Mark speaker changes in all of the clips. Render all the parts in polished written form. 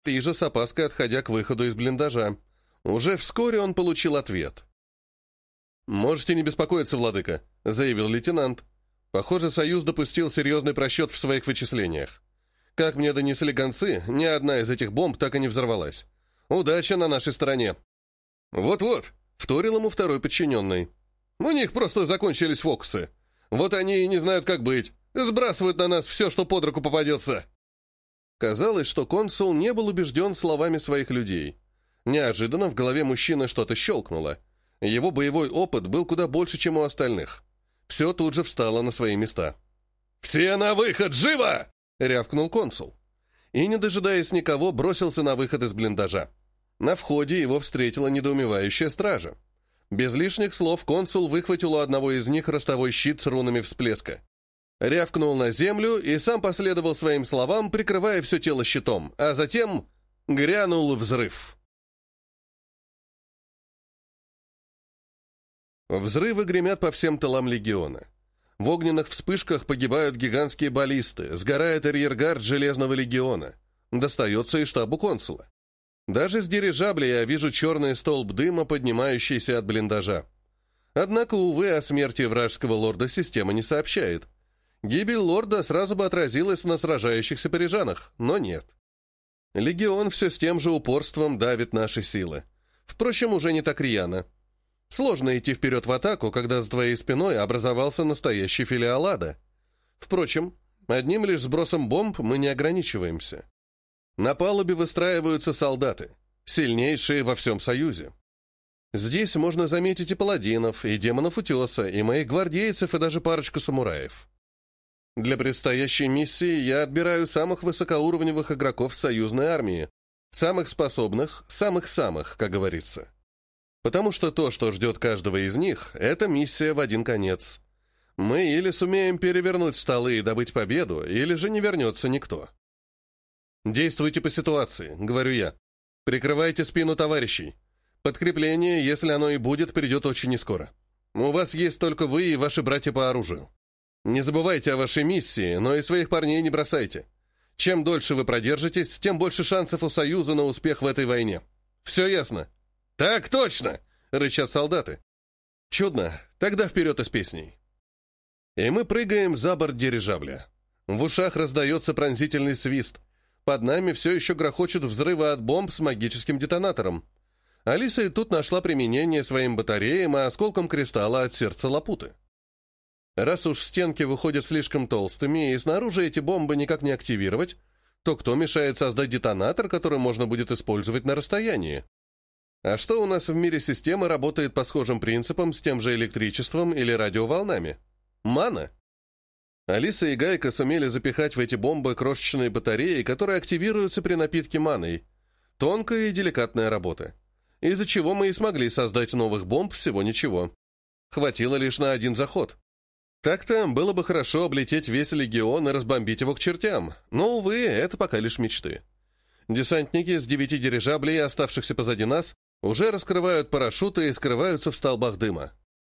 Speaker 1: Лижа с опаской отходя к выходу из блиндажа. Уже вскоре он получил ответ. «Можете не беспокоиться, владыка», — заявил лейтенант. «Похоже, Союз допустил серьезный просчет в своих вычислениях. Как мне донесли гонцы, ни одна из этих бомб так и не взорвалась. Удача на нашей стороне». «Вот-вот», — вторил ему второй подчиненный. «У них просто закончились фокусы. Вот они и не знают, как быть. Сбрасывают на нас все, что под руку попадется». Казалось, что консул не был убежден словами своих людей. Неожиданно в голове мужчины что-то щелкнуло. Его боевой опыт был куда больше, чем у остальных. Все тут же встало на свои места. «Все на выход! Живо!» — рявкнул консул. И, не дожидаясь никого, бросился на выход из блиндажа. На входе его встретила недоумевающая стража. Без лишних слов консул выхватил у одного из них ростовой щит с рунами всплеска. Рявкнул на землю и сам последовал своим словам, прикрывая все тело щитом, а затем грянул взрыв. Взрывы гремят по всем тылам легиона. В огненных вспышках погибают гигантские баллисты, сгорает арьергард Железного легиона. Достается и штабу консула. Даже с дирижабля я вижу черный столб дыма, поднимающийся от блиндажа. Однако, увы, о смерти вражеского лорда система не сообщает. Гибель лорда сразу бы отразилась на сражающихся парижанах, но нет. Легион все с тем же упорством давит наши силы. Впрочем, уже не так рьяно. Сложно идти вперед в атаку, когда за твоей спиной образовался настоящий филиал ада. Впрочем, одним лишь сбросом бомб мы не ограничиваемся. На палубе выстраиваются солдаты, сильнейшие во всем Союзе. Здесь можно заметить и паладинов, и демонов утеса, и моих гвардейцев, и даже парочку самураев. Для предстоящей миссии я отбираю самых высокоуровневых игроков союзной армии, самых способных, самых-самых, как говорится. Потому что то, что ждет каждого из них, это миссия в один конец. Мы или сумеем перевернуть столы и добыть победу, или же не вернется никто. «Действуйте по ситуации», — говорю я. «Прикрывайте спину товарищей. Подкрепление, если оно и будет, придет очень нескоро. У вас есть только вы и ваши братья по оружию. Не забывайте о вашей миссии, но и своих парней не бросайте. Чем дольше вы продержитесь, тем больше шансов у Союза на успех в этой войне. Все ясно?» «Так точно!» — рычат солдаты. «Чудно. Тогда вперед из песней». И мы прыгаем за борт дирижабля. В ушах раздается пронзительный свист. Под нами все еще грохочут взрывы от бомб с магическим детонатором. Алиса и тут нашла применение своим батареям и осколком кристалла от сердца Лапуты. Раз уж стенки выходят слишком толстыми, и снаружи эти бомбы никак не активировать, то кто мешает создать детонатор, который можно будет использовать на расстоянии? А что у нас в мире системы работает по схожим принципам с тем же электричеством или радиоволнами? Мана. Алиса и Гайка сумели запихать в эти бомбы крошечные батареи, которые активируются при напитке маной. Тонкая и деликатная работа. Из-за чего мы и смогли создать новых бомб всего ничего. Хватило лишь на один заход. Так-то было бы хорошо облететь весь легион и разбомбить его к чертям, но, увы, это пока лишь мечты. Десантники с 9 дирижаблей, оставшихся позади нас, уже раскрывают парашюты и скрываются в столбах дыма.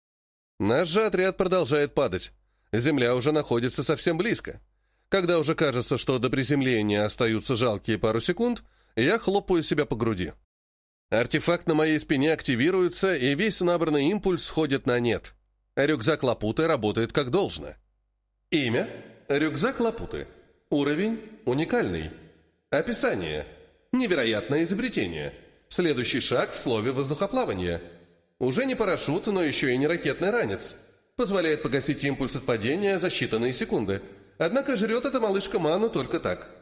Speaker 1: Наш же отряд продолжает падать. Земля уже находится совсем близко. Когда уже кажется, что до приземления остаются жалкие пару секунд, я хлопаю себя по груди. Артефакт на моей спине активируется, и весь набранный импульс сходит на нет. Рюкзак Лапуты работает как должно. Имя – рюкзак Лапуты. Уровень – уникальный. Описание – невероятное изобретение. Следующий шаг в слове воздухоплавание. Уже не парашют, но еще и не ракетный ранец. Позволяет погасить импульс от падения за считанные секунды. Однако жрет эта малышка ману только так.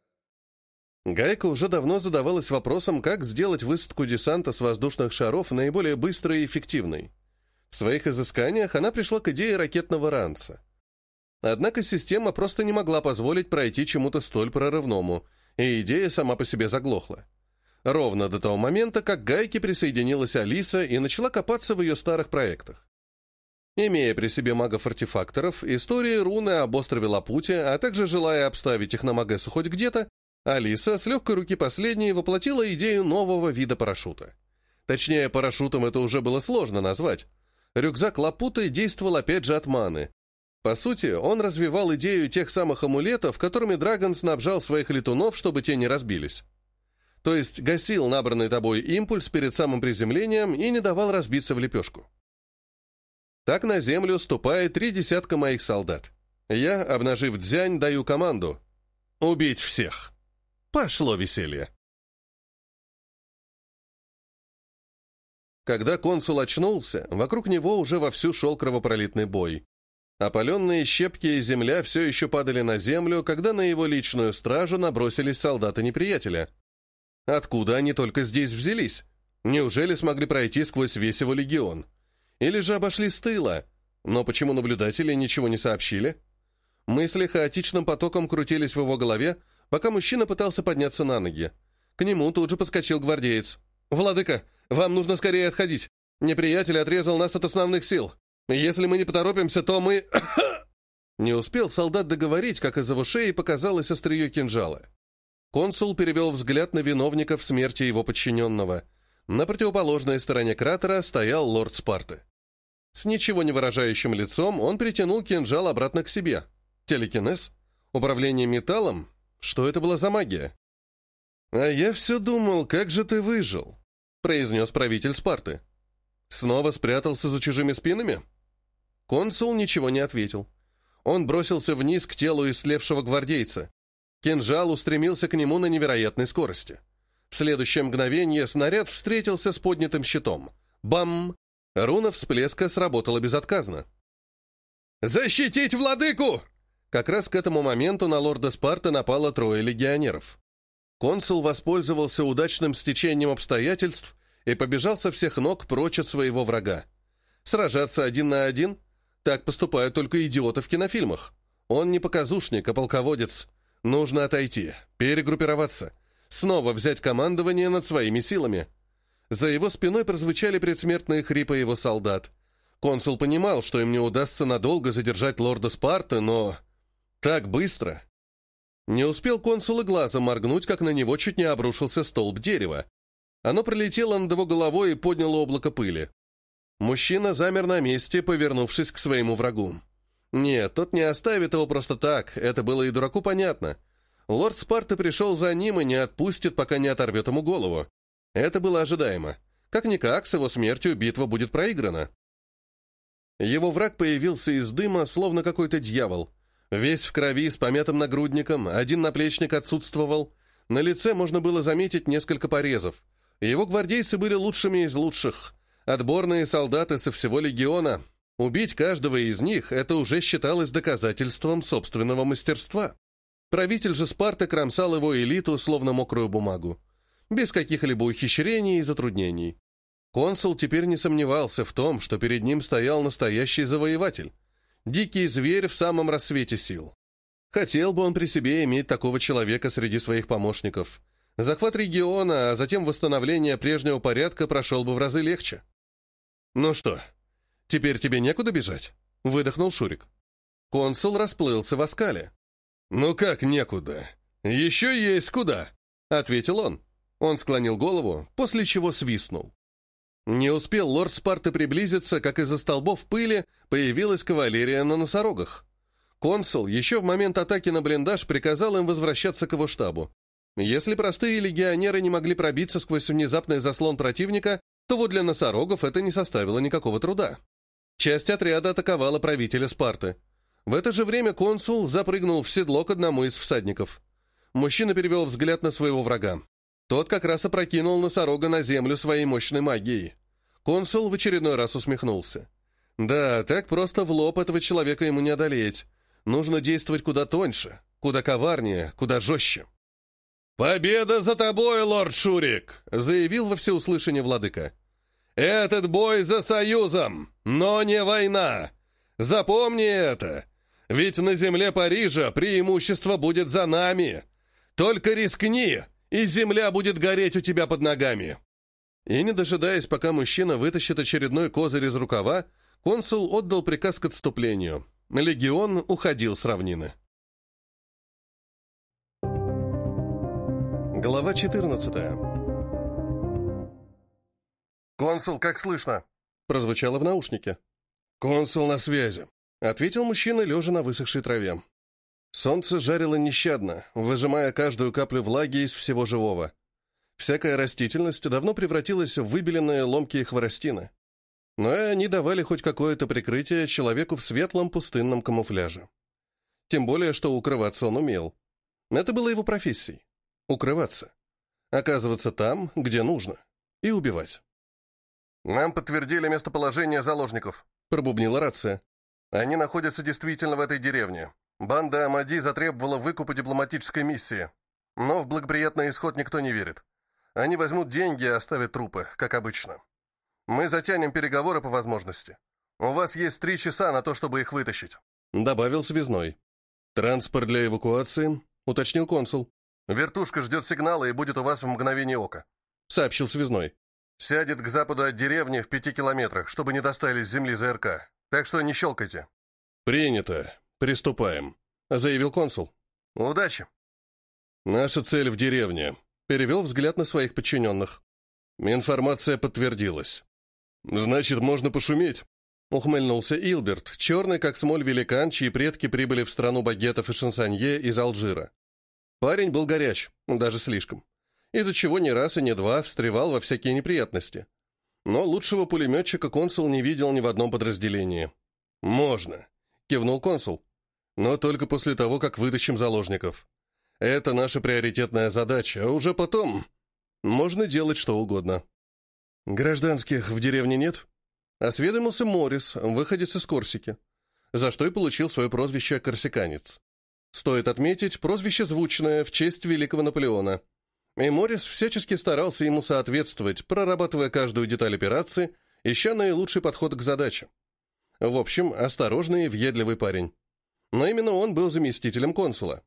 Speaker 1: Гайка уже давно задавалась вопросом, как сделать высадку десанта с воздушных шаров наиболее быстрой и эффективной. В своих изысканиях она пришла к идее ракетного ранца. Однако система просто не могла позволить пройти чему-то столь прорывному, и идея сама по себе заглохла. Ровно до того момента, как к Гайке присоединилась Алиса и начала копаться в ее старых проектах. Имея при себе магов-артефакторов, истории руны об острове Лапуте, а также желая обставить их на Магессу хоть где-то, Алиса с легкой руки последней воплотила идею нового вида парашюта. Точнее, парашютом это уже было сложно назвать. Рюкзак Лапуты действовал опять же от маны. По сути, он развивал идею тех самых амулетов, которыми Драгон снабжал своих летунов, чтобы те не разбились. то есть гасил набранный тобой импульс перед самым приземлением и не давал разбиться в лепешку. Так на землю ступает 3 десятка моих солдат. Я, обнажив дзянь, даю команду «Убить всех!». Пошло веселье. Когда консул очнулся, вокруг него уже вовсю шел кровопролитный бой. Опаленные щепки и земля все еще падали на землю, когда на его личную стражу набросились солдаты неприятеля. Откуда они только здесь взялись? Неужели смогли пройти сквозь весь его легион? Или же обошли с тыла? Но почему наблюдатели ничего не сообщили? Мысли хаотичным потоком крутились в его голове, пока мужчина пытался подняться на ноги. К нему тут же подскочил гвардеец. «Владыка, вам нужно скорее отходить. Неприятель отрезал нас от основных сил. Если мы не поторопимся, то мы...» Не успел солдат договорить, как из его шеи показалось острие кинжала. Консул перевел взгляд на виновников смерти его подчиненного. На противоположной стороне кратера стоял лорд Спарты. С ничего не выражающим лицом он притянул кинжал обратно к себе. Телекинез? Управление металлом? Что это была за магия? «А я все думал, как же ты выжил?» — произнес правитель Спарты. «Снова спрятался за чужими спинами?» Консул ничего не ответил. Он бросился вниз к телу исслевшего гвардейца. Кинжал устремился к нему на невероятной скорости. В следующее мгновение снаряд встретился с поднятым щитом. Бам! Руна всплеска сработала безотказно. «Защитить владыку!» Как раз к этому моменту на лорда Спарты напало 3 легионеров. Консул воспользовался удачным стечением обстоятельств и побежал со всех ног прочь от своего врага. Сражаться 1 на 1? Так поступают только идиоты в кинофильмах. Он не показушник, а полководец. Нужно отойти, перегруппироваться, снова взять командование над своими силами. За его спиной прозвучали предсмертные хрипы его солдат. Консул понимал, что им не удастся надолго задержать лорда Спарты, но... Так быстро... Не успел консул и глазом моргнуть, как на него чуть не обрушился столб дерева. Оно пролетело над его головой и подняло облако пыли. Мужчина замер на месте, повернувшись к своему врагу. Нет, тот не оставит его просто так, это было и дураку понятно. Лорд Спарты пришел за ним и не отпустит, пока не оторвет ему голову. Это было ожидаемо. Как-никак, с его смертью битва будет проиграна. Его враг появился из дыма, словно какой-то дьявол. Весь в крови, с помятым нагрудником, один наплечник отсутствовал. На лице можно было заметить несколько порезов. Его гвардейцы были лучшими из лучших. Отборные солдаты со всего легиона. Убить каждого из них — это уже считалось доказательством собственного мастерства. Правитель же Спарты кромсал его элиту, словно мокрую бумагу. Без каких-либо ухищрений и затруднений. Консул теперь не сомневался в том, что перед ним стоял настоящий завоеватель. Дикий зверь в самом рассвете сил. Хотел бы он при себе иметь такого человека среди своих помощников. Захват региона, а затем восстановление прежнего порядка прошел бы в разы легче. «Ну что, теперь тебе некуда бежать?» — выдохнул Шурик. Консул расплылся в оскале. «Ну как некуда? Еще есть куда!» — ответил он. Он склонил голову, после чего свистнул. Не успел лорд Спарты приблизиться, как из-за столбов пыли появилась кавалерия на носорогах. Консул еще в момент атаки на блиндаж приказал им возвращаться к его штабу. Если простые легионеры не могли пробиться сквозь внезапный заслон противника, то вот для носорогов это не составило никакого труда. Часть отряда атаковала правителя Спарты. В это же время консул запрыгнул в седло к одному из всадников. Мужчина перевел взгляд на своего врага. Тот как раз опрокинул носорога на землю своей мощной магией. Консул в очередной раз усмехнулся. Да, так просто в лоб этого человека ему не одолеть. Нужно действовать куда тоньше, куда коварнее, куда жестче. «Победа за тобой, лорд Шурик!» — заявил во всеуслышание владыка. «Этот бой за союзом, но не война! Запомни это! Ведь на земле Парижа преимущество будет за нами! Только рискни, и земля будет гореть у тебя под ногами!» И не дожидаясь, пока мужчина вытащит очередной козырь из рукава, консул отдал приказ к отступлению. Легион уходил с равнины. Глава 14. «Консул, как слышно?» — прозвучало в наушнике. «Консул на связи», — ответил мужчина, лежа на высохшей траве. Солнце жарило нещадно, выжимая каждую каплю влаги из всего живого. Всякая растительность давно превратилась в выбеленные ломкие хворостины. Но и они давали хоть какое-то прикрытие человеку в светлом пустынном камуфляже. Тем более, что укрываться он умел. Это было его профессией. Укрываться. Оказываться там, где нужно. И убивать. «Нам подтвердили местоположение заложников», — пробубнила рация. «Они находятся действительно в этой деревне. Банда Амади затребовала выкуп дипломатической миссии. Но в благоприятный исход никто не верит. Они возьмут деньги и оставят трупы, как обычно. Мы затянем переговоры по возможности. У вас есть 3 часа на то, чтобы их вытащить», — добавил связной. «Транспорт для эвакуации», — уточнил консул. «Вертушка ждет сигнала и будет у вас в мгновение ока», — сообщил связной. «Сядет к западу от деревни в 5 километрах, чтобы не достали с земли ЗРК. Так что не щелкайте». «Принято. Приступаем», — заявил консул. «Удачи». «Наша цель в деревне», — перевел взгляд на своих подчиненных. «Информация подтвердилась». «Значит, можно пошуметь», — ухмыльнулся Илберт, черный как смоль великан, чьи предки прибыли в страну багетов и шансонье из Алжира. Парень был горяч, даже слишком, из-за чего ни раз и ни два встревал во всякие неприятности. Но лучшего пулеметчика консул не видел ни в одном подразделении. «Можно», — кивнул консул. «Но только после того, как вытащим заложников. Это наша приоритетная задача, а уже потом можно делать что угодно». «Гражданских в деревне нет?» — осведомился Моррис, выходец из Корсики, за что и получил свое прозвище «Корсиканец». Стоит отметить, прозвище звучное в честь великого Наполеона. И Моррис всячески старался ему соответствовать, прорабатывая каждую деталь операции, ища наилучший подход к задаче. В общем, осторожный и въедливый парень. Но именно он был заместителем консула.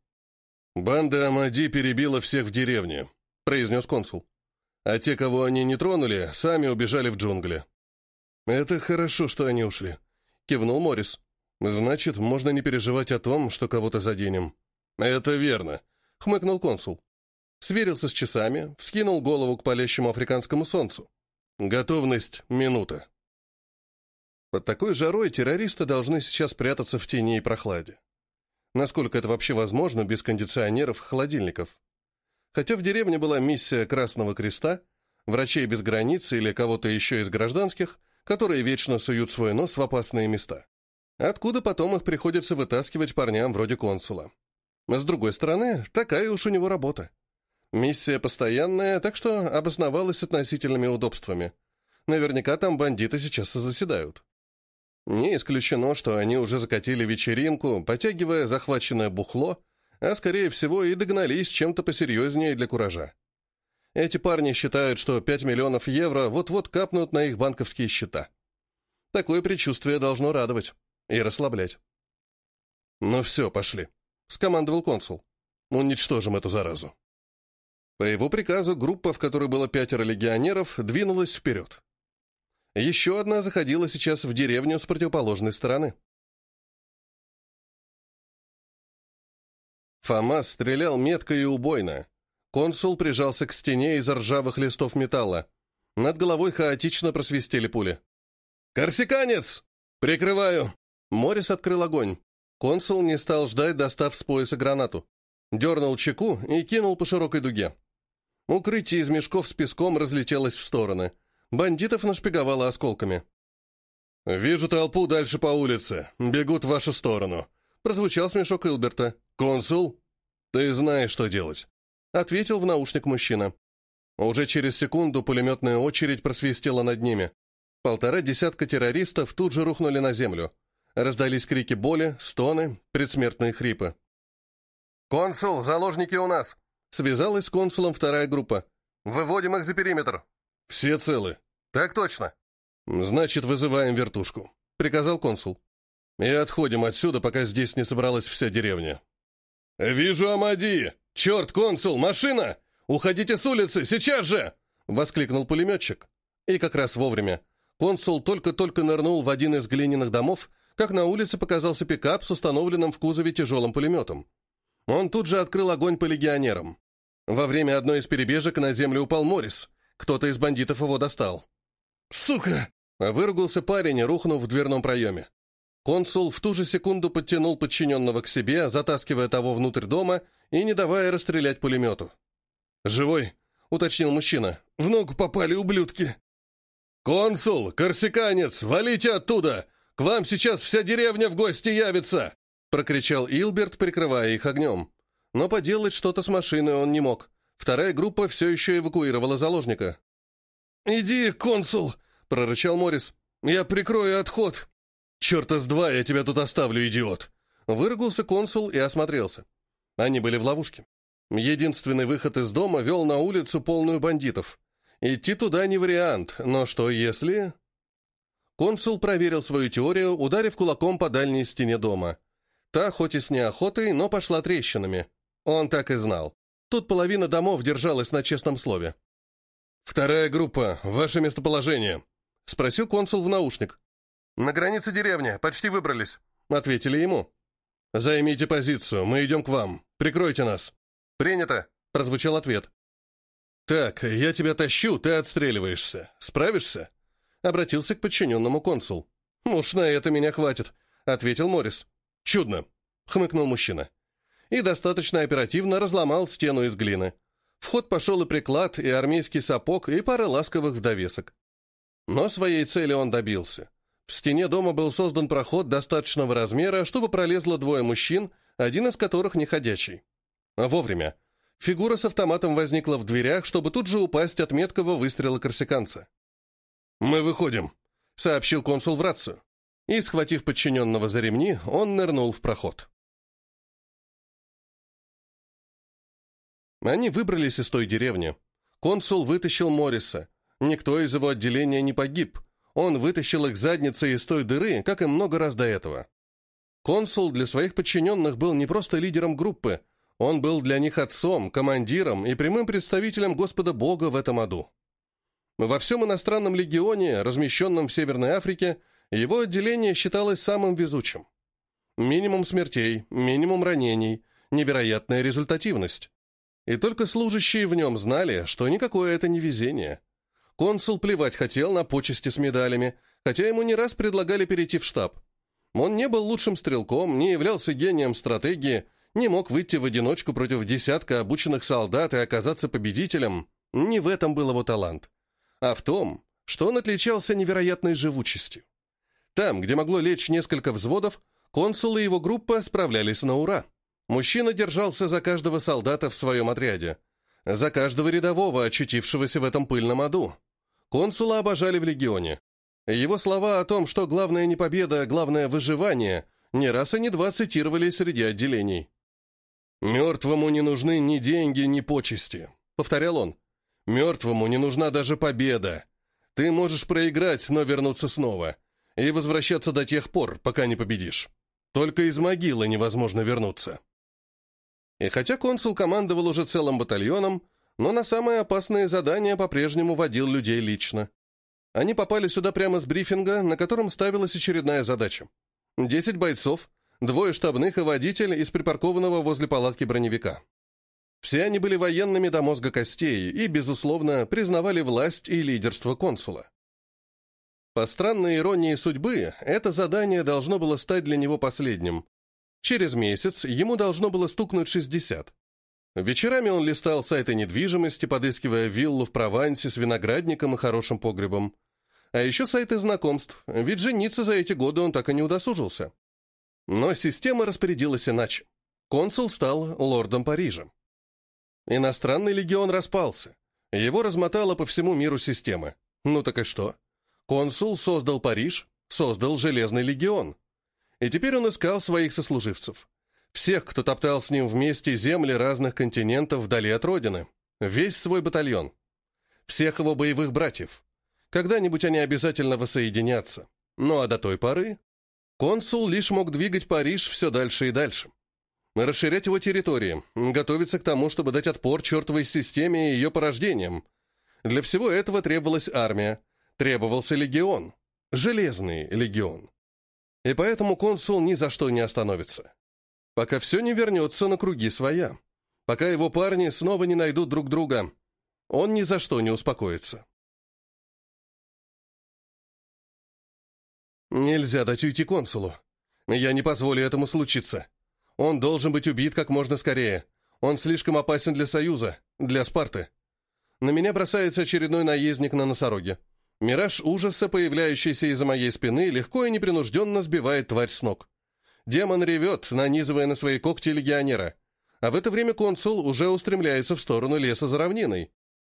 Speaker 1: «Банда Амади перебила всех в деревне», — произнес консул. «А те, кого они не тронули, сами убежали в джунгли». «Это хорошо, что они ушли», — кивнул Моррис. «Значит, можно не переживать о том, что кого-то заденем». «Это верно», — хмыкнул консул. Сверился с часами, вскинул голову к палящему африканскому солнцу. «Готовность — минута». Под такой жарой террористы должны сейчас прятаться в тени и прохладе. Насколько это вообще возможно без кондиционеров и холодильников? Хотя в деревне была миссия Красного Креста, врачей без границ или кого-то еще из гражданских, которые вечно суют свой нос в опасные места. Откуда потом их приходится вытаскивать парням вроде консула. С другой стороны, такая уж у него работа. Миссия постоянная, так что обосновалась с относительными удобствами. Наверняка там бандиты сейчас и заседают. Не исключено, что они уже закатили вечеринку, потягивая захваченное бухло, а, скорее всего, и догнались чем-то посерьезнее для куража. Эти парни считают, что 5 миллионов евро вот-вот капнут на их банковские счета. Такое предчувствие должно радовать и расслаблять. «Ну все, пошли», — скомандовал консул. «Уничтожим эту заразу». По его приказу группа, в которой было 5 легионеров, двинулась вперед. Еще одна заходила сейчас в деревню с противоположной стороны. Фома стрелял метко и убойно. Консул прижался к стене из ржавых листов металла. Над головой хаотично просвистели пули. «Корсиканец! Прикрываю!» Моррис открыл огонь. Консул не стал ждать, достав с пояса гранату. Дернул чеку и кинул по широкой дуге. Укрытие из мешков с песком разлетелось в стороны. Бандитов нашпиговало осколками. «Вижу толпу дальше по улице. Бегут в вашу сторону», — прозвучал смешок Илберта. «Консул, ты знаешь, что делать», — ответил в наушник мужчина. Уже через секунду пулеметная очередь просвистела над ними. 1,5 десятка террористов тут же рухнули на землю. Раздались крики боли, стоны, предсмертные хрипы. «Консул, заложники у нас!» Связалась с консулом вторая группа. «Выводим их за периметр». «Все целы?» «Так точно». «Значит, вызываем вертушку», — приказал консул. «И отходим отсюда, пока здесь не собралась вся деревня». «Вижу Амади! Черт, консул, машина! Уходите с улицы, сейчас же!» — воскликнул пулеметчик. И как раз вовремя. Консул только-только нырнул в один из глиняных домов, как на улице показался пикап с установленным в кузове тяжелым пулеметом. Он тут же открыл огонь по легионерам. Во время одной из перебежек на землю упал Моррис. Кто-то из бандитов его достал. «Сука!» — выругался парень, рухнув в дверном проеме. Консул в ту же секунду подтянул подчиненного к себе, затаскивая того внутрь дома и не давая расстрелять пулемету. «Живой?» — уточнил мужчина. «В ногу попали, ублюдки!» «Консул! Корсиканец! Валите оттуда! К вам сейчас вся деревня в гости явится!» прокричал Илберт, прикрывая их огнем. Но поделать что-то с машиной он не мог. Вторая группа все еще эвакуировала заложника. «Иди, консул!» — прорычал Моррис. «Я прикрою отход!» «Черта с два, я тебя тут оставлю, идиот!» Выругался консул и осмотрелся. Они были в ловушке. Единственный выход из дома вел на улицу, полную бандитов. Идти туда не вариант, но что если... Консул проверил свою теорию, ударив кулаком по дальней стене дома. Та, хоть и с неохотой, но пошла трещинами. Он так и знал. Тут половина домов держалась на честном слове. «Вторая группа, ваше местоположение?» — спросил консул в наушник. «На границе деревни, почти выбрались», — ответили ему. «Займите позицию, мы идем к вам. Прикройте нас». «Принято», — прозвучал ответ. «Так, я тебя тащу, ты отстреливаешься. Справишься?» — обратился к подчиненному консул. «Уж на это меня хватит», — ответил Моррис. «Чудно», — хмыкнул мужчина. И достаточно оперативно разломал стену из глины. В ход пошел и приклад, и армейский сапог, и пара ласковых в довесок. Но своей цели он добился. В стене дома был создан проход достаточного размера, чтобы пролезло двое мужчин, один из которых не ходячий. Вовремя. Фигура с автоматом возникла в дверях, чтобы тут же упасть от меткого выстрела корсиканца. «Мы выходим», — сообщил консул в рацию. И, схватив подчиненного за ремни, он нырнул в проход. Они выбрались из той деревни. Консул вытащил Морриса. Никто из его отделения не погиб. Он вытащил их задницей из той дыры, как и много раз до этого. Консул для своих подчиненных был не просто лидером группы, он был для них отцом, командиром и прямым представителем Господа Бога в этом аду. Во всем иностранном легионе, размещенном в Северной Африке, его отделение считалось самым везучим. Минимум смертей, минимум ранений, невероятная результативность. И только служащие в нем знали, что никакое это не везение. Консул плевать хотел на почести с медалями, хотя ему не раз предлагали перейти в штаб. Он не был лучшим стрелком, не являлся гением стратегии, не мог выйти в одиночку против десятка обученных солдат и оказаться победителем. Не в этом был его талант, а в том, что он отличался невероятной живучестью. Там, где могло лечь несколько взводов, консул и его группа справлялись на ура. Мужчина держался за каждого солдата в своем отряде, за каждого рядового, очутившегося в этом пыльном аду. Консула обожали в легионе. Его слова о том, что главное не победа, а главное выживание, не раз и не два цитировались среди отделений. «Мертвому не нужны ни деньги, ни почести», — повторял он. «Мертвому не нужна даже победа. Ты можешь проиграть, но вернуться снова, и возвращаться до тех пор, пока не победишь. Только из могилы невозможно вернуться». И хотя консул командовал уже целым батальоном, но на самые опасные задания по-прежнему водил людей лично. Они попали сюда прямо с брифинга, на котором ставилась очередная задача. 10 бойцов, 2 штабных и водитель из припаркованного возле палатки броневика. Все они были военными до мозга костей и, безусловно, признавали власть и лидерство консула. По странной иронии судьбы, это задание должно было стать для него последним. Через месяц ему должно было стукнуть 60. Вечерами он листал сайты недвижимости, подыскивая виллу в Провансе с виноградником и хорошим погребом. А еще сайты знакомств, ведь жениться за эти годы он так и не удосужился. Но система распорядилась иначе. Консул стал лордом Парижа. Иностранный легион распался. Его размотала по всему миру система. Ну так и что? Консул создал Париж, создал Железный легион. И теперь он искал своих сослуживцев. Всех, кто топтал с ним вместе земли разных континентов вдали от родины. Весь свой батальон. Всех его боевых братьев. Когда-нибудь они обязательно воссоединятся. Ну а до той поры консул лишь мог двигать Париж все дальше и дальше. Расширять его территории, готовиться к тому, чтобы дать отпор чертовой системе и ее порождениям. Для всего этого требовалась армия, требовался легион. Железный легион. И поэтому консул ни за что не остановится. Пока все не вернется на круги своя. Пока его парни снова не найдут друг друга. Он ни за что не успокоится. Нельзя дать уйти консулу. Я не позволю этому случиться. Он должен быть убит как можно скорее. Он слишком опасен для Союза, для Спарты. На меня бросается очередной наездник на носороге. Мираж ужаса, появляющийся из-за моей спины, легко и непринужденно сбивает тварь с ног. Демон ревет, нанизывая на свои когти легионера. А в это время консул уже устремляется в сторону леса за равниной.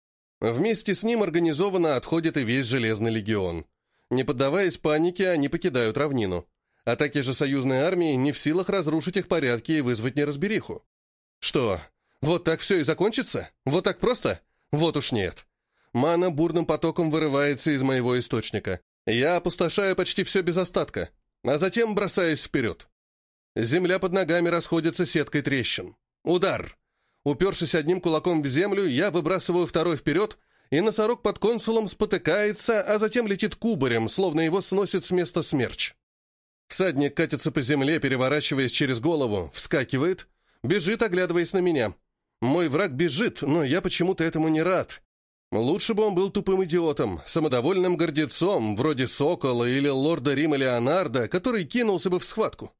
Speaker 1: Вместе с ним организованно отходит и весь Железный легион. Не поддаваясь панике, они покидают равнину. Атаки же союзной армии не в силах разрушить их порядки и вызвать неразбериху. Что, вот так все и закончится? Вот так просто? Вот уж нет. Мана бурным потоком вырывается из моего источника. Я опустошаю почти все без остатка, а затем бросаюсь вперед. Земля под ногами расходится сеткой трещин. Удар! Упершись одним кулаком в землю, я выбрасываю второй вперед, и носорог под консулом спотыкается, а затем летит кубарем, словно его сносит с места смерч. Всадник катится по земле, переворачиваясь через голову, вскакивает, бежит, оглядываясь на меня. Мой враг бежит, но я почему-то этому не рад. Лучше бы он был тупым идиотом, самодовольным гордецом, вроде Сокола или лорда Рима Леонардо, который кинулся бы в схватку.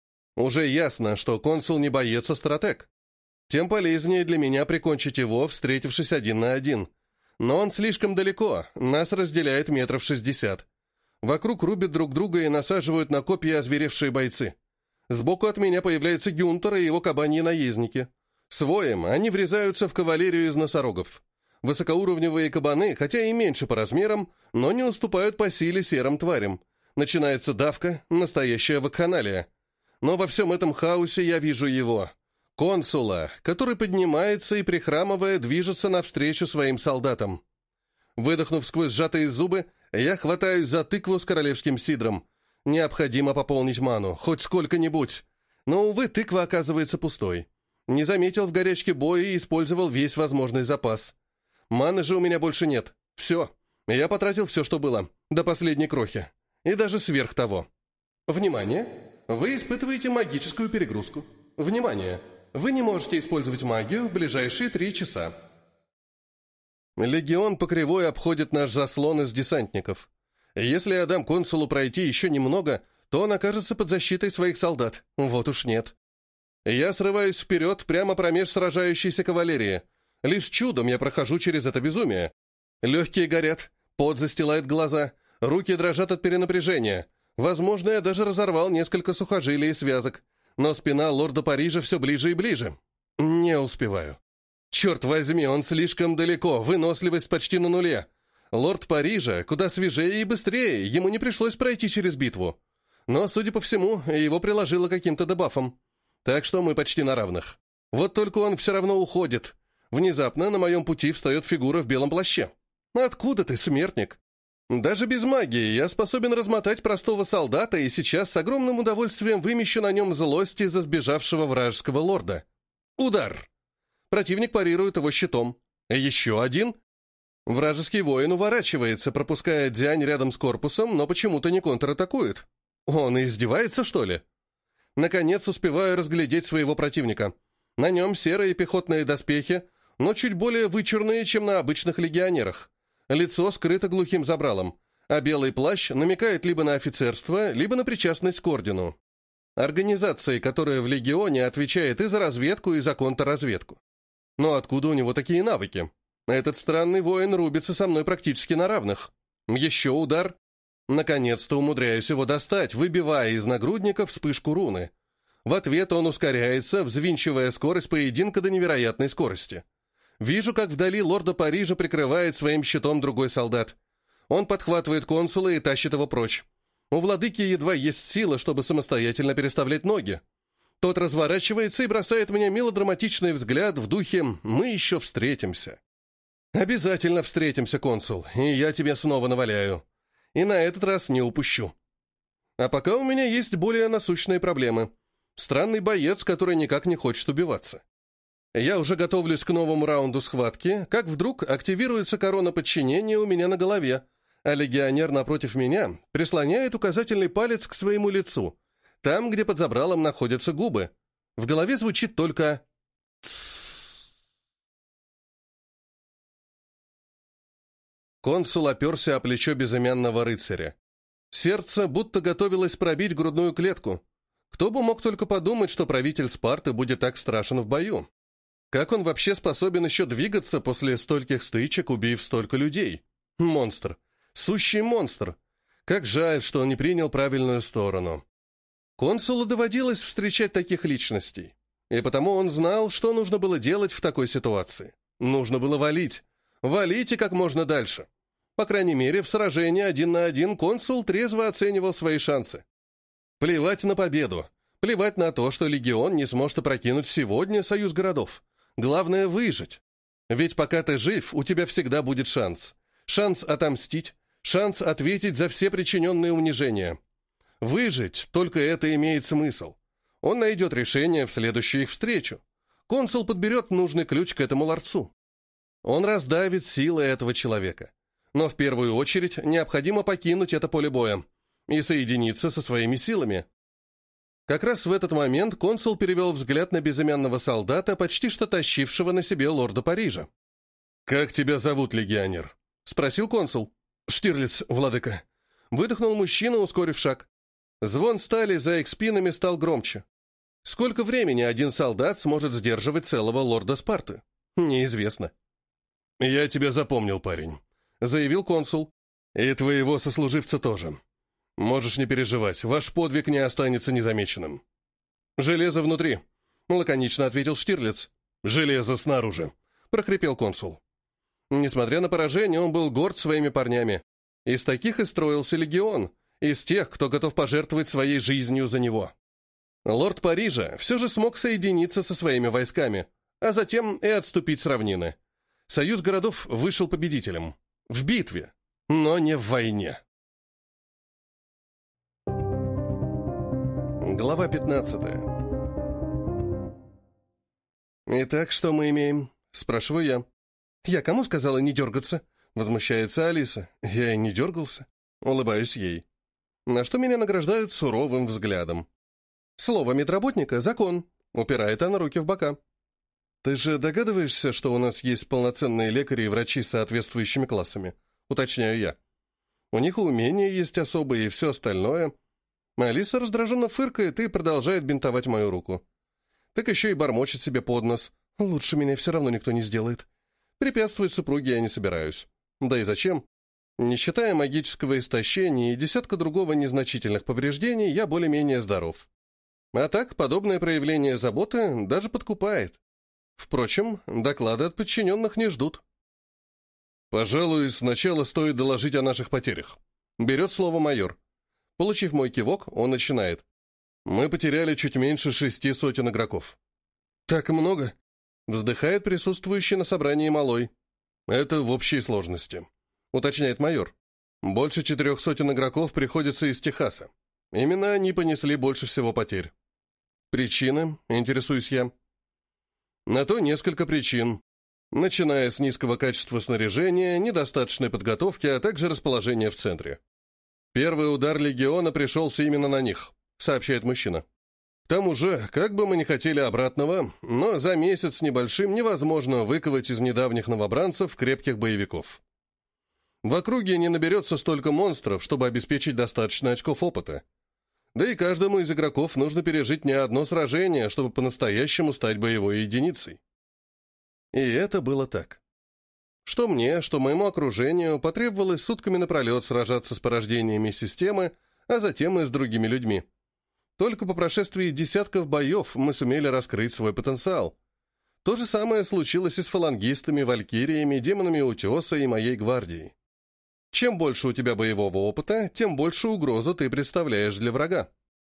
Speaker 1: Уже ясно, что консул не боец, а стратег. Тем полезнее для меня прикончить его, встретившись 1 на 1. Но он слишком далеко, нас разделяет 60 метров. Вокруг рубят друг друга и насаживают на копья озверевшие бойцы. Сбоку от меня появляется Гюнтер и его кабаньи наездники. С воем они врезаются в кавалерию из носорогов. Высокоуровневые кабаны, хотя и меньше по размерам, но не уступают по силе серым тварям. Начинается давка, настоящая вакханалия. Но во всем этом хаосе я вижу его, консула, который поднимается и, прихрамывая, движется навстречу своим солдатам. Выдохнув сквозь сжатые зубы, я хватаюсь за тыкву с королевским сидром. Необходимо пополнить ману, хоть сколько-нибудь. Но, увы, тыква оказывается пустой. Не заметил в горячке боя и использовал весь возможный запас. Маны же у меня больше нет. Все. Я потратил все, что было. До последней крохи. И даже сверх того. Внимание! Вы испытываете магическую перегрузку. Внимание! Вы не можете использовать магию в ближайшие 3 часа. Легион по кривой обходит наш заслон из десантников. Если я дам консулу пройти еще немного, то он окажется под защитой своих солдат. Вот уж нет. Я срываюсь вперед прямо промеж сражающейся кавалерии. Лишь чудом я прохожу через это безумие. Легкие горят, пот застилает глаза, руки дрожат от перенапряжения. Возможно, я даже разорвал несколько сухожилий и связок, но спина лорда Парижа все ближе и ближе. Не успеваю. Черт возьми, он слишком далеко, выносливость почти на нуле. Лорд Парижа куда свежее и быстрее, ему не пришлось пройти через битву. Но, судя по всему, его приложило каким-то дебафом. Так что мы почти на равных. Вот только он все равно уходит. Внезапно на моем пути встает фигура в белом плаще. Откуда ты, смертник? Даже без магии я способен размотать простого солдата и сейчас с огромным удовольствием вымещу на нем злость из-за сбежавшего вражеского лорда. Удар. Противник парирует его щитом. Еще один. Вражеский воин уворачивается, пропуская Дзянь рядом с корпусом, но почему-то не контратакует. Он издевается, что ли? Наконец успеваю разглядеть своего противника. На нем серые пехотные доспехи, но чуть более вычурные, чем на обычных легионерах. Лицо скрыто глухим забралом, а белый плащ намекает либо на офицерство, либо на причастность к ордену. Организации, которая в легионе отвечает и за разведку, и за контрразведку. Но откуда у него такие навыки? Этот странный воин рубится со мной практически на равных. Еще удар. Наконец-то умудряюсь его достать, выбивая из нагрудника вспышку руны. В ответ он ускоряется, взвинчивая скорость поединка до невероятной скорости. Вижу, как вдали лорда Парижа прикрывает своим щитом другой солдат. Он подхватывает консула и тащит его прочь. У владыки едва есть сила, чтобы самостоятельно переставлять ноги. Тот разворачивается и бросает мне мелодраматичный взгляд в духе «Мы еще встретимся». «Обязательно встретимся, консул, и я тебе снова наваляю. И на этот раз не упущу». А пока у меня есть более насущные проблемы. Странный боец, который никак не хочет убиваться. Я уже готовлюсь к новому раунду схватки, как вдруг активируется корона подчинения у меня на голове, а легионер напротив меня прислоняет указательный палец к своему лицу, там, где под забралом находятся губы. В голове звучит только «Тссс». Консул оперся о плечо безымянного рыцаря. Сердце будто готовилось пробить грудную клетку. Кто бы мог только подумать, что правитель Спарты будет так страшен в бою. Как он вообще способен еще двигаться после стольких стычек, убив столько людей? Монстр. Сущий монстр. Как жаль, что он не принял правильную сторону. Консулу доводилось встречать таких личностей. И потому он знал, что нужно было делать в такой ситуации. Нужно было валить. Валить и как можно дальше. По крайней мере, в сражении 1 на 1 консул трезво оценивал свои шансы. Плевать на победу. Плевать на то, что легион не сможет опрокинуть сегодня союз городов. Главное — выжить. Ведь пока ты жив, у тебя всегда будет шанс. Шанс отомстить, шанс ответить за все причиненные унижения. Выжить — только это имеет смысл. Он найдет решение в следующую их встречу. Консул подберет нужный ключ к этому ларцу. Он раздавит силы этого человека. Но в первую очередь необходимо покинуть это поле боя и соединиться со своими силами. Как раз в этот момент консул перевел взгляд на безымянного солдата, почти что тащившего на себе лорда Парижа. «Как тебя зовут, легионер?» — спросил консул. «Штирлиц, владыка». Выдохнул мужчина, ускорив шаг. Звон стали за их спинами стал громче. Сколько времени один солдат сможет сдерживать целого лорда Спарты? Неизвестно. «Я тебя запомнил, парень», — заявил консул. «И твоего сослуживца тоже. Можешь не переживать, ваш подвиг не останется незамеченным». «Железо внутри», — лаконично ответил Штирлиц. «Железо снаружи», — прохрипел консул. Несмотря на поражение, он был горд своими парнями. Из таких и строился легион, из тех, кто готов пожертвовать своей жизнью за него. Лорд Парижа все же смог соединиться со своими войсками, а затем и отступить с равнины. Союз городов вышел победителем. В битве, но не в войне. Глава 15. «Итак, что мы имеем?» — спрашиваю я. «Я кому сказала не дергаться?» — возмущается Алиса. Я и не дергался. Улыбаюсь ей. На что меня награждают суровым взглядом. «Слово медработника — закон», — упирает она руки в бока. «Ты же догадываешься, что у нас есть полноценные лекари и врачи с соответствующими классами?» — уточняю я. «У них умения есть особые и все остальное». Алиса раздраженно фыркает и продолжает бинтовать мою руку. Так еще и бормочет себе под нос. «Лучше меня все равно никто не сделает. Препятствовать супруге я не собираюсь. Да и зачем? Не считая магического истощения и десятка другого незначительных повреждений, я более-менее здоров. А так, подобное проявление заботы даже подкупает. Впрочем, доклады от подчиненных не ждут». «Пожалуй, сначала стоит доложить о наших потерях», — берет слово майор. Получив мой кивок, он начинает. «Мы потеряли чуть меньше 600 игроков». «Так много?» — вздыхает присутствующий на собрании малой. «Это в общей сложности», — уточняет майор. «Больше 400 игроков приходится из Техаса. Именно они понесли больше всего потерь». «Причины?» — интересуюсь я. «На то несколько причин, начиная с низкого качества снаряжения, недостаточной подготовки, а также расположения в центре. Первый удар легиона пришелся именно на них», — сообщает мужчина. «К тому же, как бы мы ни хотели обратного, но за месяц с небольшим невозможно выковать из недавних новобранцев крепких боевиков. В округе не наберется столько монстров, чтобы обеспечить достаточно очков опыта. Да и каждому из игроков нужно пережить не одно сражение, чтобы по-настоящему стать боевой единицей». И это было так. Что мне, что моему окружению потребовалось сутками напролет сражаться с порождениями системы, а затем и с другими людьми. Только по прошествии десятков боев мы сумели раскрыть свой потенциал. То же самое случилось и с фалангистами, валькириями, демонами Утеса и моей гвардией. Чем больше у тебя боевого опыта, тем больше угрозу ты представляешь для врага.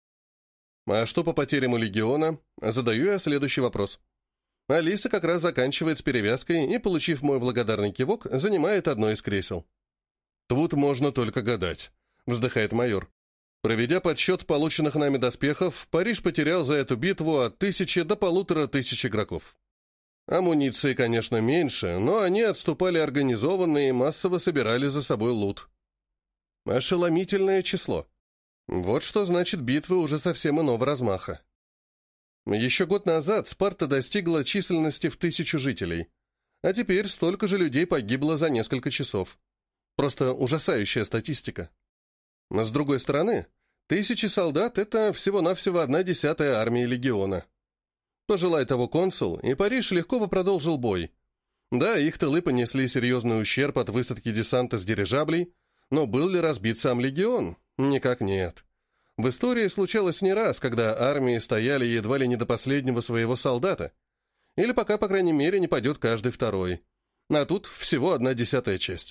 Speaker 1: А что по потерям у легиона? Задаю я следующий вопрос. Алиса как раз заканчивает с перевязкой и, получив мой благодарный кивок, занимает одно из кресел. «Тут можно только гадать», — вздыхает майор. «Проведя подсчет полученных нами доспехов, Париж потерял за эту битву от 1000 до 1500 игроков. Амуниции, конечно, меньше, но они отступали организованно и массово собирали за собой лут. Ошеломительное число. Вот что значит битвы уже совсем иного размаха. Еще год назад Спарта достигла численности в 1000 жителей, а теперь столько же людей погибло за несколько часов. Просто ужасающая статистика. Но с другой стороны, 1000 солдат — это всего-навсего 1/10 армии легиона. Пожелай того консул, и Париж легко бы продолжил бой. Да, их тылы понесли серьезный ущерб от высадки десанта с дирижаблей, но был ли разбит сам легион? Никак нет. В истории случалось не раз, когда армии стояли едва ли не до последнего своего солдата. Или пока, по крайней мере, не падет каждый второй. А тут всего 1/10 часть.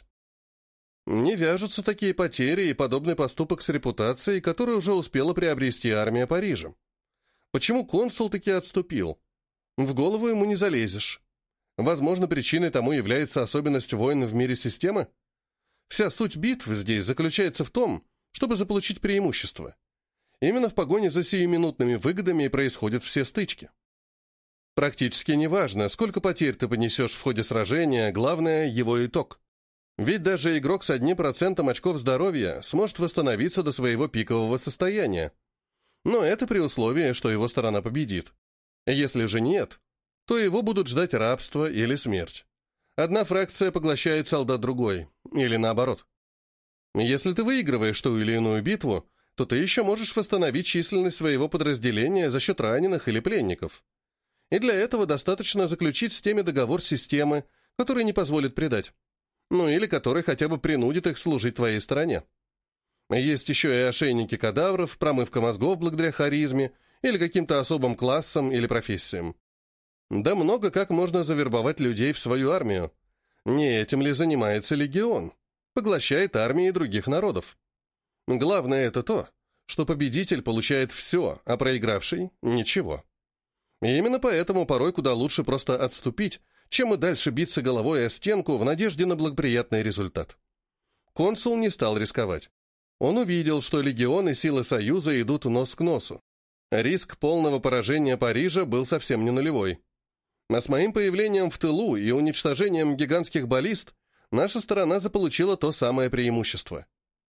Speaker 1: Не вяжутся такие потери и подобный поступок с репутацией, которую уже успела приобрести армия Парижа. Почему консул таки отступил? В голову ему не залезешь. Возможно, причиной тому является особенность войн в мире системы. Вся суть битв здесь заключается в том, чтобы заполучить преимущество. Именно в погоне за сиюминутными выгодами и происходят все стычки. Практически неважно, сколько потерь ты понесешь в ходе сражения, главное – его итог. Ведь даже игрок с 1% очков здоровья сможет восстановиться до своего пикового состояния. Но это при условии, что его сторона победит. Если же нет, то его будут ждать рабство или смерть. Одна фракция поглощает солдат другой, или наоборот. Если ты выигрываешь ту или иную битву, то ты еще можешь восстановить численность своего подразделения за счет раненых или пленников. И для этого достаточно заключить с теми договор системы, который не позволит предать. Ну или который хотя бы принудит их служить твоей стороне. Есть еще и ошейники кадавров, промывка мозгов благодаря харизме или каким-то особым классам или профессиям. Да много как можно завербовать людей в свою армию. Не этим ли занимается легион? Поглощает армии других народов. Главное это то, что победитель получает все, а проигравший – ничего. И именно поэтому порой куда лучше просто отступить, чем и дальше биться головой о стенку в надежде на благоприятный результат. Консул не стал рисковать. Он увидел, что легион и силы Союза идут нос к носу. Риск полного поражения Парижа был совсем не нулевой. А с моим появлением в тылу и уничтожением гигантских баллист наша сторона заполучила то самое преимущество.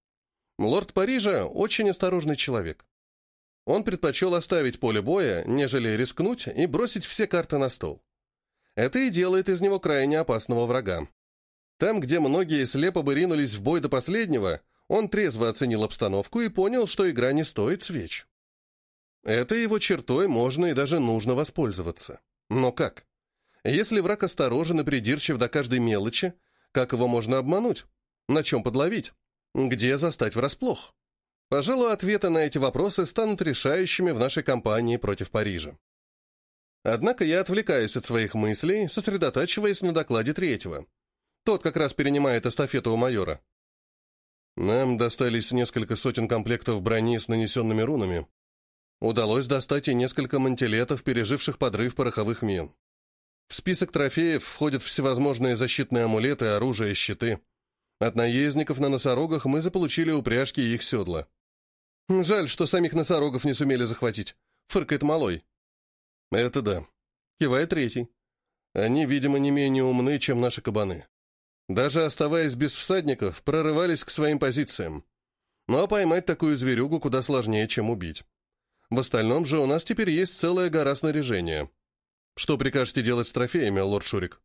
Speaker 1: Лорд Парижа очень осторожный человек. Он предпочел оставить поле боя, нежели рискнуть и бросить все карты на стол. Это и делает из него крайне опасного врага. Там, где многие слепо бы ринулись в бой до последнего, он трезво оценил обстановку и понял, что игра не стоит свеч. Этой его чертой можно и даже нужно воспользоваться. Но как? Если враг осторожен и придирчив до каждой мелочи, как его можно обмануть? На чем подловить? Где застать врасплох? Пожалуй, ответы на эти вопросы станут решающими в нашей кампании против Парижа. Однако я отвлекаюсь от своих мыслей, сосредотачиваясь на докладе третьего. Тот как раз перенимает эстафету у майора. Нам достались несколько сотен комплектов брони с нанесенными рунами. Удалось достать и несколько мантилетов, переживших подрыв пороховых мин. В список трофеев входят всевозможные защитные амулеты, оружие и щиты. От наездников на носорогах мы заполучили упряжки и их седла. «Жаль, что самих носорогов не сумели захватить», — фыркает малой. «Это да», — кивает третий. «Они, видимо, не менее умны, чем наши кабаны. Даже оставаясь без всадников, прорывались к своим позициям. Но поймать такую зверюгу куда сложнее, чем убить. В остальном же у нас теперь есть целая гора снаряжения. Что прикажете делать с трофеями, лорд Шурик?»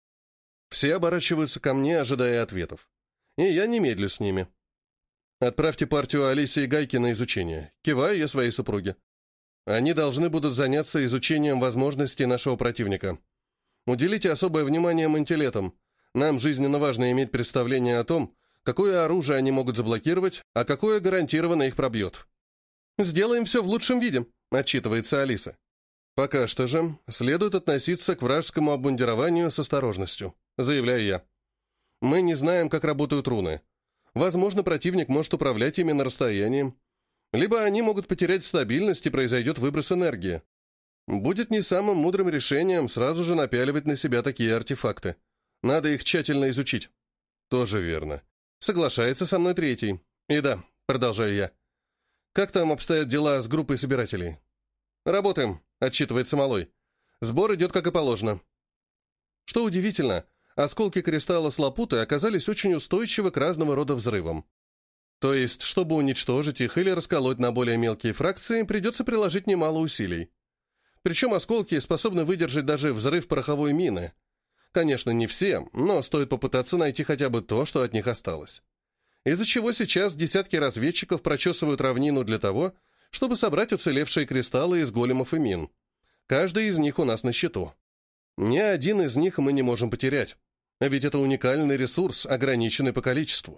Speaker 1: Все оборачиваются ко мне, ожидая ответов. И я немедлю с ними. «Отправьте партию Алисе и Гайки на изучение. Киваю я своей супруге. Они должны будут заняться изучением возможностей нашего противника. Уделите особое внимание мантилетам. Нам жизненно важно иметь представление о том, какое оружие они могут заблокировать, а какое гарантированно их пробьет». «Сделаем все в лучшем виде», — отчитывается Алиса. «Пока что же следует относиться к вражескому обмундированию с осторожностью», — заявляю я. «Мы не знаем, как работают руны. Возможно, противник может управлять ими на расстоянии. Либо они могут потерять стабильность и произойдет выброс энергии. Будет не самым мудрым решением сразу же напяливать на себя такие артефакты. Надо их тщательно изучить». «Тоже верно». Соглашается со мной третий. «И да», — продолжаю я. «Как там обстоят дела с группой собирателей?» «Работаем», — отчитывается малой. «Сбор идет как и положено». Что удивительно, осколки кристалла с лапуты оказались очень устойчивы к разного рода взрывам. То есть, чтобы уничтожить их или расколоть на более мелкие фракции, придется приложить немало усилий. Причем осколки способны выдержать даже взрыв пороховой мины. Конечно, не все, но стоит попытаться найти хотя бы то, что от них осталось. Из-за чего сейчас десятки разведчиков прочесывают равнину для того, чтобы собрать уцелевшие кристаллы из големов и мин. Каждый из них у нас на счету. Ни один из них мы не можем потерять, ведь это уникальный ресурс, ограниченный по количеству.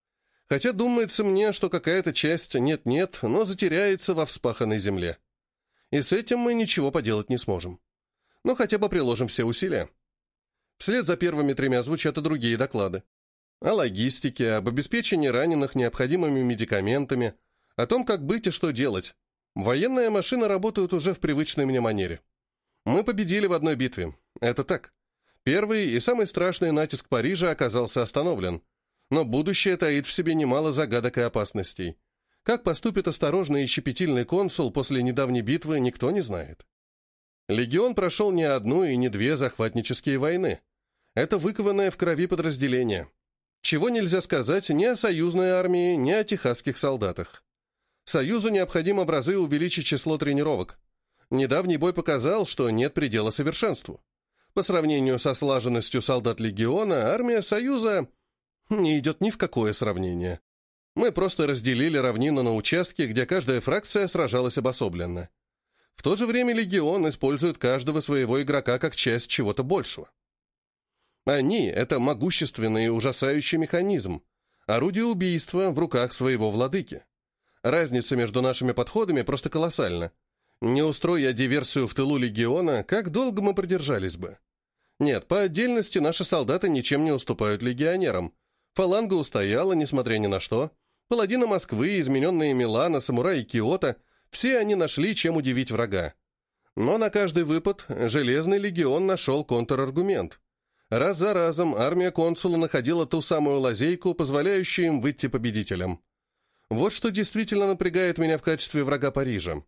Speaker 1: Хотя думается мне, что какая-то часть нет-нет, но затеряется во вспаханной земле. И с этим мы ничего поделать не сможем. Но хотя бы приложим все усилия. Вслед за первыми 3 звучат и другие доклады. О логистике, об обеспечении раненых необходимыми медикаментами, о том, как быть и что делать. Военная машина работает уже в привычной мне манере. Мы победили в одной битве. Это так. Первый и самый страшный натиск Парижа оказался остановлен. Но будущее таит в себе немало загадок и опасностей. Как поступит осторожный и щепетильный консул после недавней битвы, никто не знает. Легион прошел не одну и не 2 захватнические войны. Это выкованное в крови подразделение. Чего нельзя сказать ни о союзной армии, ни о техасских солдатах. Союзу необходимо в разы увеличить число тренировок. Недавний бой показал, что нет предела совершенству. По сравнению со слаженностью солдат Легиона, армия Союза не идет ни в какое сравнение. Мы просто разделили равнину на участки, где каждая фракция сражалась обособленно. В то же время Легион использует каждого своего игрока как часть чего-то большего. Они — это могущественный и ужасающий механизм, орудие убийства в руках своего владыки. Разница между нашими подходами просто колоссальна. Не устрой я диверсию в тылу Легиона, как долго мы продержались бы? Нет, по отдельности наши солдаты ничем не уступают легионерам. Фаланга устояла, несмотря ни на что. Паладины Москвы, измененные Милана, самураи Киото — все они нашли, чем удивить врага. Но на каждый выпад Железный Легион нашел контраргумент. Раз за разом армия консула находила ту самую лазейку, позволяющую им выйти победителем. Вот что действительно напрягает меня в качестве врага Парижа.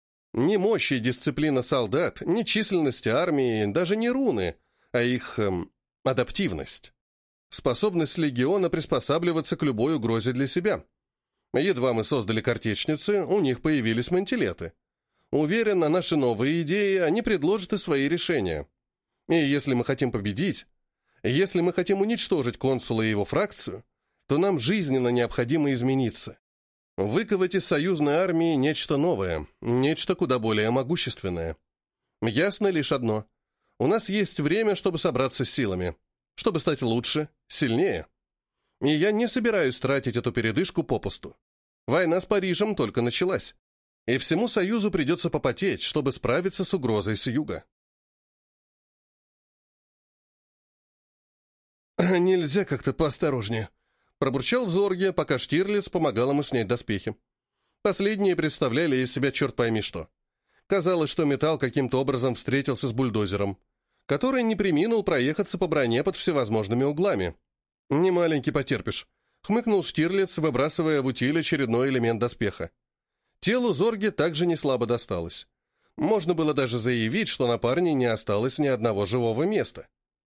Speaker 1: Ни мощь и дисциплина солдат, ни численность армии, даже не руны, а их адаптивность. Способность легиона приспосабливаться к любой угрозе для себя. Едва мы создали картечницы, у них появились мантилеты. Уверен, на наши новые идеи они предложат и свои решения. И если мы хотим победить, если мы хотим уничтожить консула и его фракцию, то нам жизненно необходимо измениться. Выковать из союзной армии нечто новое, нечто куда более могущественное. Ясно лишь одно. У нас есть время, чтобы собраться с силами, чтобы стать лучше, сильнее. И я не собираюсь тратить эту передышку попусту. Война с Парижем только началась, и всему Союзу придется попотеть, чтобы справиться с угрозой с юга. «Нельзя как-то поосторожнее», — пробурчал Зорге, пока Штирлиц помогал ему снять доспехи. Последние представляли из себя черт пойми что. Казалось, что металл каким-то образом встретился с бульдозером, который не преминул проехаться по броне под всевозможными углами. «Не маленький потерпишь», — хмыкнул Штирлиц, выбрасывая в утиль очередной элемент доспеха. Телу Зорге также не слабо досталось. Можно было даже заявить, что на парне не осталось ни одного живого места.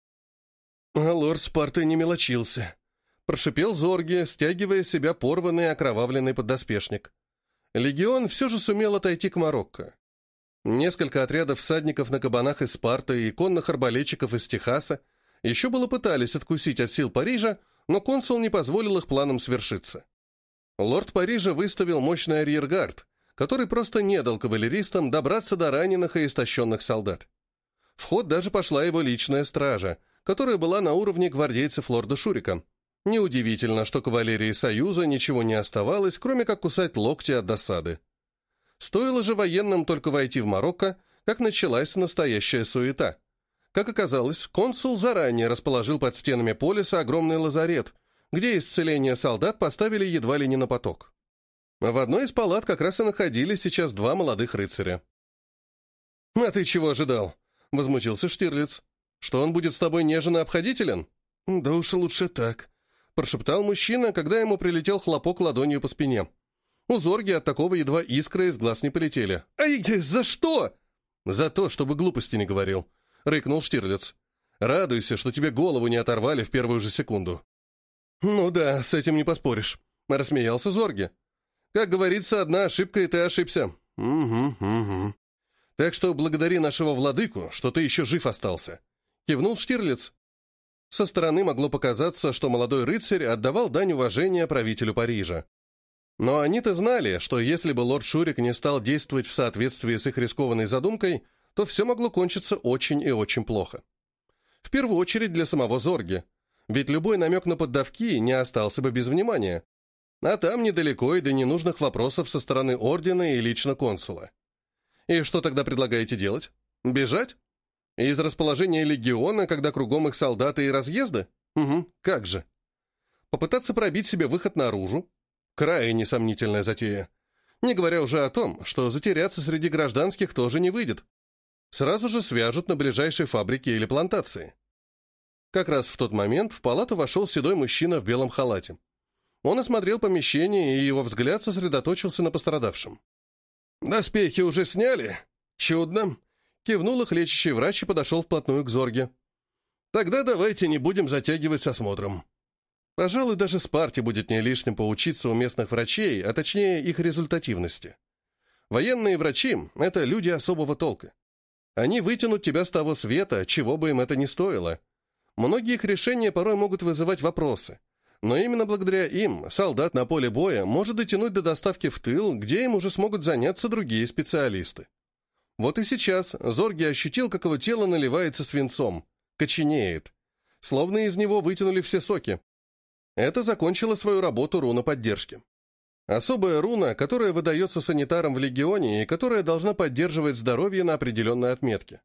Speaker 1: А лорд Спарты не мелочился. Прошипел Зорге, стягивая с себя порванный окровавленный поддоспешник. Легион все же сумел отойти к Марокко. Несколько отрядов всадников на кабанах из Спарты и конных арбалетчиков из Техаса еще было пытались откусить от сил Парижа, но консул не позволил их планам свершиться. Лорд Парижа выставил мощный арьергард, который просто не дал кавалеристам добраться до раненых и истощенных солдат. В ход даже пошла его личная стража, которая была на уровне гвардейцев лорда Шурика. Неудивительно, что кавалерии Союза ничего не оставалось, кроме как кусать локти от досады. Стоило же военным только войти в Марокко, как началась настоящая суета. Как оказалось, консул заранее расположил под стенами полиса огромный лазарет, где исцеление солдат поставили едва ли не на поток. В одной из палат как раз и находились сейчас 2 молодых рыцаря. «А ты чего ожидал?» — возмутился Штирлиц. «Что он будет с тобой нежен и обходителен?» «Да уж лучше так», — прошептал мужчина, когда ему прилетел хлопок ладонью по спине. У Зорги от такого едва искры из глаз не полетели. «Ай, за что?» «За то, чтобы глупости не говорил», — рыкнул Штирлиц. «Радуйся, что тебе голову не оторвали в первую же секунду». «Ну да, с этим не поспоришь», — рассмеялся Зорги. «Как говорится, одна ошибка, и ты ошибся». «Угу. Так что благодари нашего владыку, что ты еще жив остался», — кивнул Штирлиц. Со стороны могло показаться, что молодой рыцарь отдавал дань уважения правителю Парижа. Но они-то знали, что если бы лорд Шурик не стал действовать в соответствии с их рискованной задумкой, то все могло кончиться очень и очень плохо. В первую очередь для самого Зорги, ведь любой намек на поддавки не остался бы без внимания. А там недалеко и до ненужных вопросов со стороны Ордена и лично консула. И что тогда предлагаете делать? Бежать? Из расположения легиона, когда кругом их солдаты и разъезды? Угу, как же. Попытаться пробить себе выход наружу? Крайне сомнительная затея. Не говоря уже о том, что затеряться среди гражданских тоже не выйдет. Сразу же свяжут на ближайшей фабрике или плантации. Как раз в тот момент в палату вошел седой мужчина в белом халате. Он осмотрел помещение, и его взгляд сосредоточился на пострадавшем. «Доспехи уже сняли? Чудно!» Кивнул их лечащий врач и подошел вплотную к Зорге. «Тогда давайте не будем затягивать с осмотром. Пожалуй, даже Спарте будет не лишним поучиться у местных врачей, а точнее их результативности. Военные врачи — это люди особого толка. Они вытянут тебя с того света, чего бы им это ни стоило. Многие их решения порой могут вызывать вопросы. Но именно благодаря им солдат на поле боя может дотянуть до доставки в тыл, где им уже смогут заняться другие специалисты. Вот и сейчас Зорги ощутил, как его тело наливается свинцом, коченеет. Словно из него вытянули все соки. Это закончило свою работу руна поддержки. Особая руна, которая выдается санитарам в легионе и которая должна поддерживать здоровье на определенной отметке.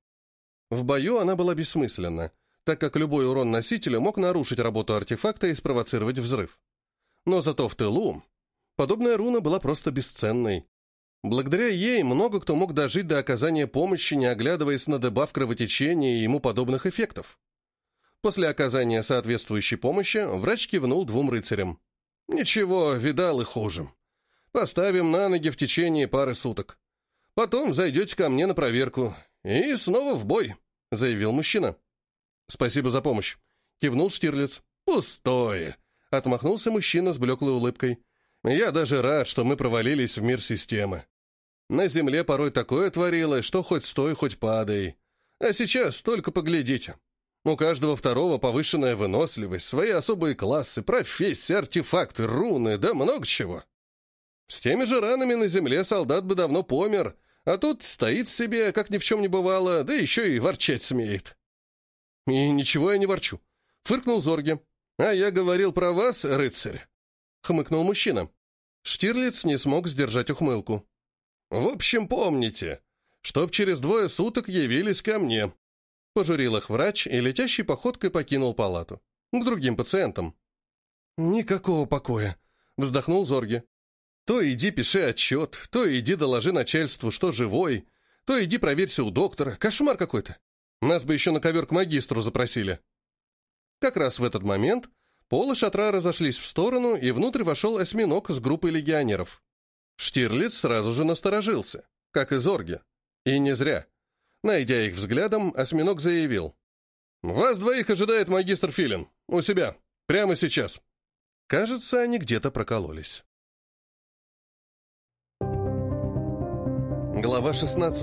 Speaker 1: В бою она была бессмысленна, так как любой урон носителя мог нарушить работу артефакта и спровоцировать взрыв. Но зато в тылу подобная руна была просто бесценной. Благодаря ей много кто мог дожить до оказания помощи, не оглядываясь на дебаф кровотечения и ему подобных эффектов. После оказания соответствующей помощи врач кивнул двум рыцарям. «Ничего, видал и хуже. Поставим на ноги в течение пары суток. Потом зайдете ко мне на проверку. И снова в бой», — заявил мужчина. «Спасибо за помощь», — кивнул Штирлиц. «Пустое», — отмахнулся мужчина с блеклой улыбкой. «Я даже рад, что мы провалились в мир системы. На Земле порой такое творилось, что хоть стой, хоть падай. А сейчас только поглядите. У каждого второго повышенная выносливость, свои особые классы, профессии, артефакты, руны, да много чего. С теми же ранами на Земле солдат бы давно помер, а тут стоит себе, как ни в чем не бывало, да еще и ворчать смеет». «И ничего я не ворчу», — фыркнул Зорги. «А я говорил про вас, рыцарь», — хмыкнул мужчина. Штирлиц не смог сдержать ухмылку. «В общем, помните, чтоб через 2 суток явились ко мне». Пожурил их врач и летящей походкой покинул палату. К другим пациентам. «Никакого покоя», — вздохнул Зорги. «То иди пиши отчет, то иди доложи начальству, что живой, то иди проверься у доктора. Кошмар какой-то. Нас бы еще на ковер к магистру запросили». Как раз в этот момент полы шатра разошлись в сторону, и внутрь вошел осьминог с группой легионеров. Штирлиц сразу же насторожился, как и Зорги. И не зря. Найдя их взглядом, осьминог заявил. «Вас двоих ожидает магистр Филин. У себя. Прямо сейчас». Кажется, они где-то прокололись. Глава 16.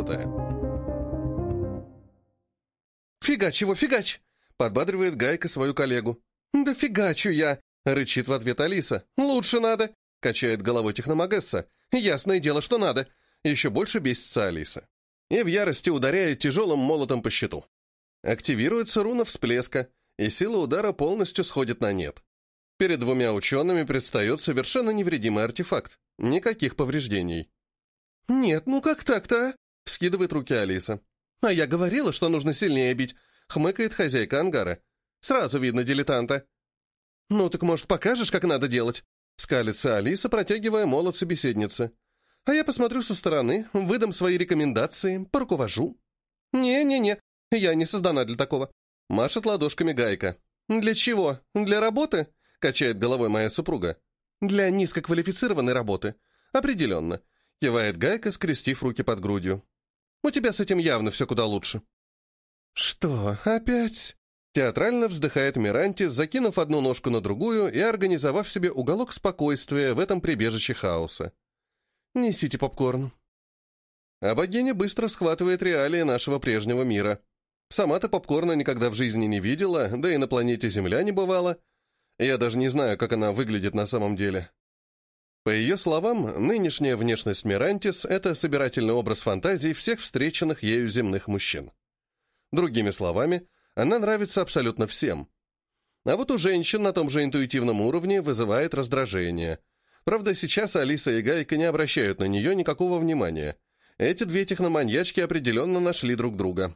Speaker 1: «Фигач его, фигач!» — подбадривает Гайка свою коллегу. «Да фигачу я!» — рычит в ответ Алиса. «Лучше надо!» — качает головой техномагесса. «Ясное дело, что надо!» Еще больше бесится Алиса. И в ярости ударяет тяжелым молотом по щиту. Активируется руна всплеска, и сила удара полностью сходит на нет. Перед 2 учеными предстает совершенно невредимый артефакт. Никаких повреждений. «Нет, ну как так-то, а?» — вскидывает руки Алиса. «А я говорила, что нужно сильнее бить», — хмыкает хозяйка ангара. «Сразу видно дилетанта». «Ну так, может, покажешь, как надо делать?» — скалится Алиса, протягивая молот собеседнице. «А я посмотрю со стороны, выдам свои рекомендации, поруковожу». «Не-не-не, я не создана для такого», — машет ладошками Гайка. «Для чего? Для работы?» — качает головой моя супруга. «Для низкоквалифицированной работы. Определенно», — кивает Гайка, скрестив руки под грудью. «У тебя с этим явно все куда лучше». «Что, опять?» — театрально вздыхает Мирантис, закинув одну ножку на другую и организовав себе уголок спокойствия в этом прибежище хаоса. «Несите попкорн». А богиня быстро схватывает реалии нашего прежнего мира. Сама-то попкорна никогда в жизни не видела, да и на планете Земля не бывала. Я даже не знаю, как она выглядит на самом деле. По ее словам, нынешняя внешность Мирантис — это собирательный образ фантазий всех встреченных ею земных мужчин. Другими словами, она нравится абсолютно всем. А вот у женщин на том же интуитивном уровне вызывает раздражение. Правда, сейчас Алиса и Гайка не обращают на нее никакого внимания. Эти две техноманьячки определенно нашли друг друга.